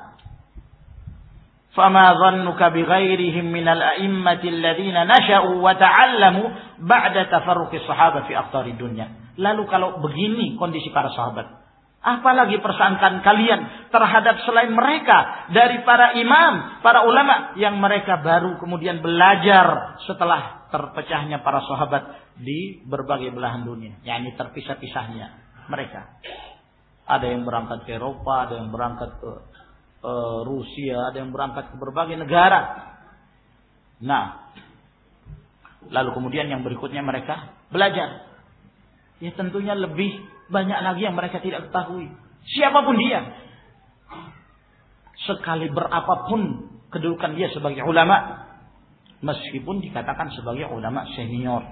فما ظنك بغيرهم من الأئمة الذين نشأوا وتعلموا بعد تفرق الصحابة في أقطار الدنيا. Lalu kalau begini kondisi para sahabat, apalagi persangkaan kalian terhadap selain mereka dari para imam, para ulama yang mereka baru kemudian belajar setelah terpecahnya para sahabat di berbagai belahan dunia, yakni terpisah-pisahnya mereka. Ada yang berangkat ke Eropa, ada yang berangkat ke Rusia, ada yang berangkat ke berbagai negara. Nah, lalu kemudian yang berikutnya mereka belajar. Ya tentunya lebih banyak lagi yang mereka tidak ketahui. Siapapun dia, sekali berapapun kedudukan dia sebagai ulama, meskipun dikatakan sebagai ulama senior.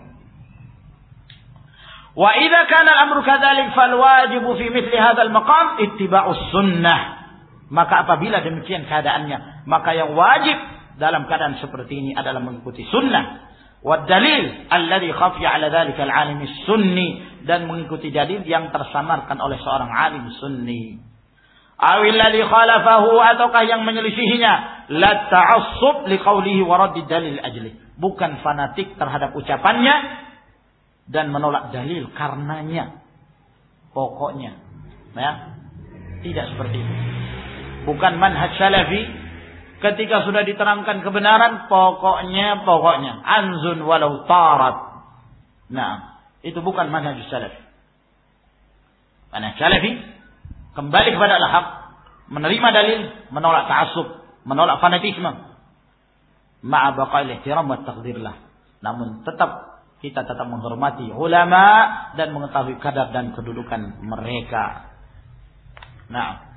Wa idza kana al-amru kadzalik fal wajibu fi mithli hadzal maqam ittiba'us sunnah. Maka apabila demikian keadaannya, maka yang wajib dalam keadaan seperti ini adalah mengikuti sunnah. Wa dalil alladhi khafiya ala dzalika al-alim sunni, dan mengikuti dalil yang tersamarkan oleh seorang alim sunni. Awil ladzi khalafahu, ataukah yang menyelisihinya, la ta'assub liqaulihi wa radd dalil ajli. Bukan fanatik terhadap ucapannya dan menolak dalil karenanya. Pokoknya, ya, tidak seperti itu. Bukan manhaj salafi, ketika sudah diterangkan kebenaran, pokoknya anzun walau tarat. Nah, itu bukan manhaj salafi. Manhaj salafi kembali kepada al-haq, menerima dalil, menolak ta'assub, menolak fanatisme, ma'a baqail ihtiram wa taqdirlah. Namun kita tetap menghormati ulama dan mengetahui kadar dan kedudukan mereka. Nah,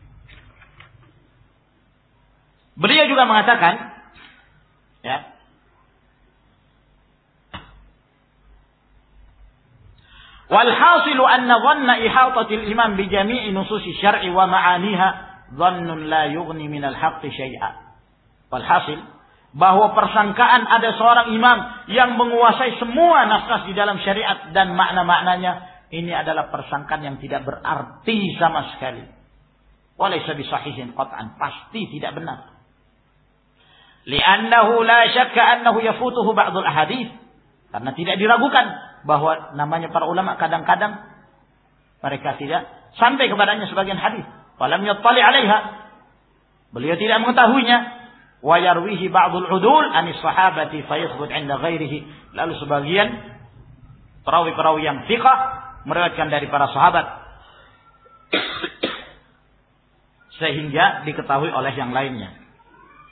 beliau juga mengatakan, ya, wal hasilu anna dhanna ihatatil imam bi jami'i nususi syar'i wa ma'aniha dhannun la yughni minal haqqi syai'a. Wal hasil, bahwa persangkaan ada seorang imam yang menguasai semua nas-nas di dalam syariat dan makna-maknanya, ini adalah persangkaan yang tidak berarti sama sekali. Walaysa bisahihin qat'an, pasti tidak benar. Li'annahu la syakka annahu yafutuhu ba'dul ahadits. Karena tidak diragukan bahwa namanya para ulama kadang-kadang mereka tidak sampai kepadanya sebagian hadis. Walam yattali 'alaiha. Beliau tidak mengetahuinya. Wa yarwihi ba'dul udul anis sahabati fayathbut 'inda ghairihi. Lalu sebagian perawi-perawi yang thiqah meriwayatkan dari para sahabat sehingga diketahui oleh yang lainnya.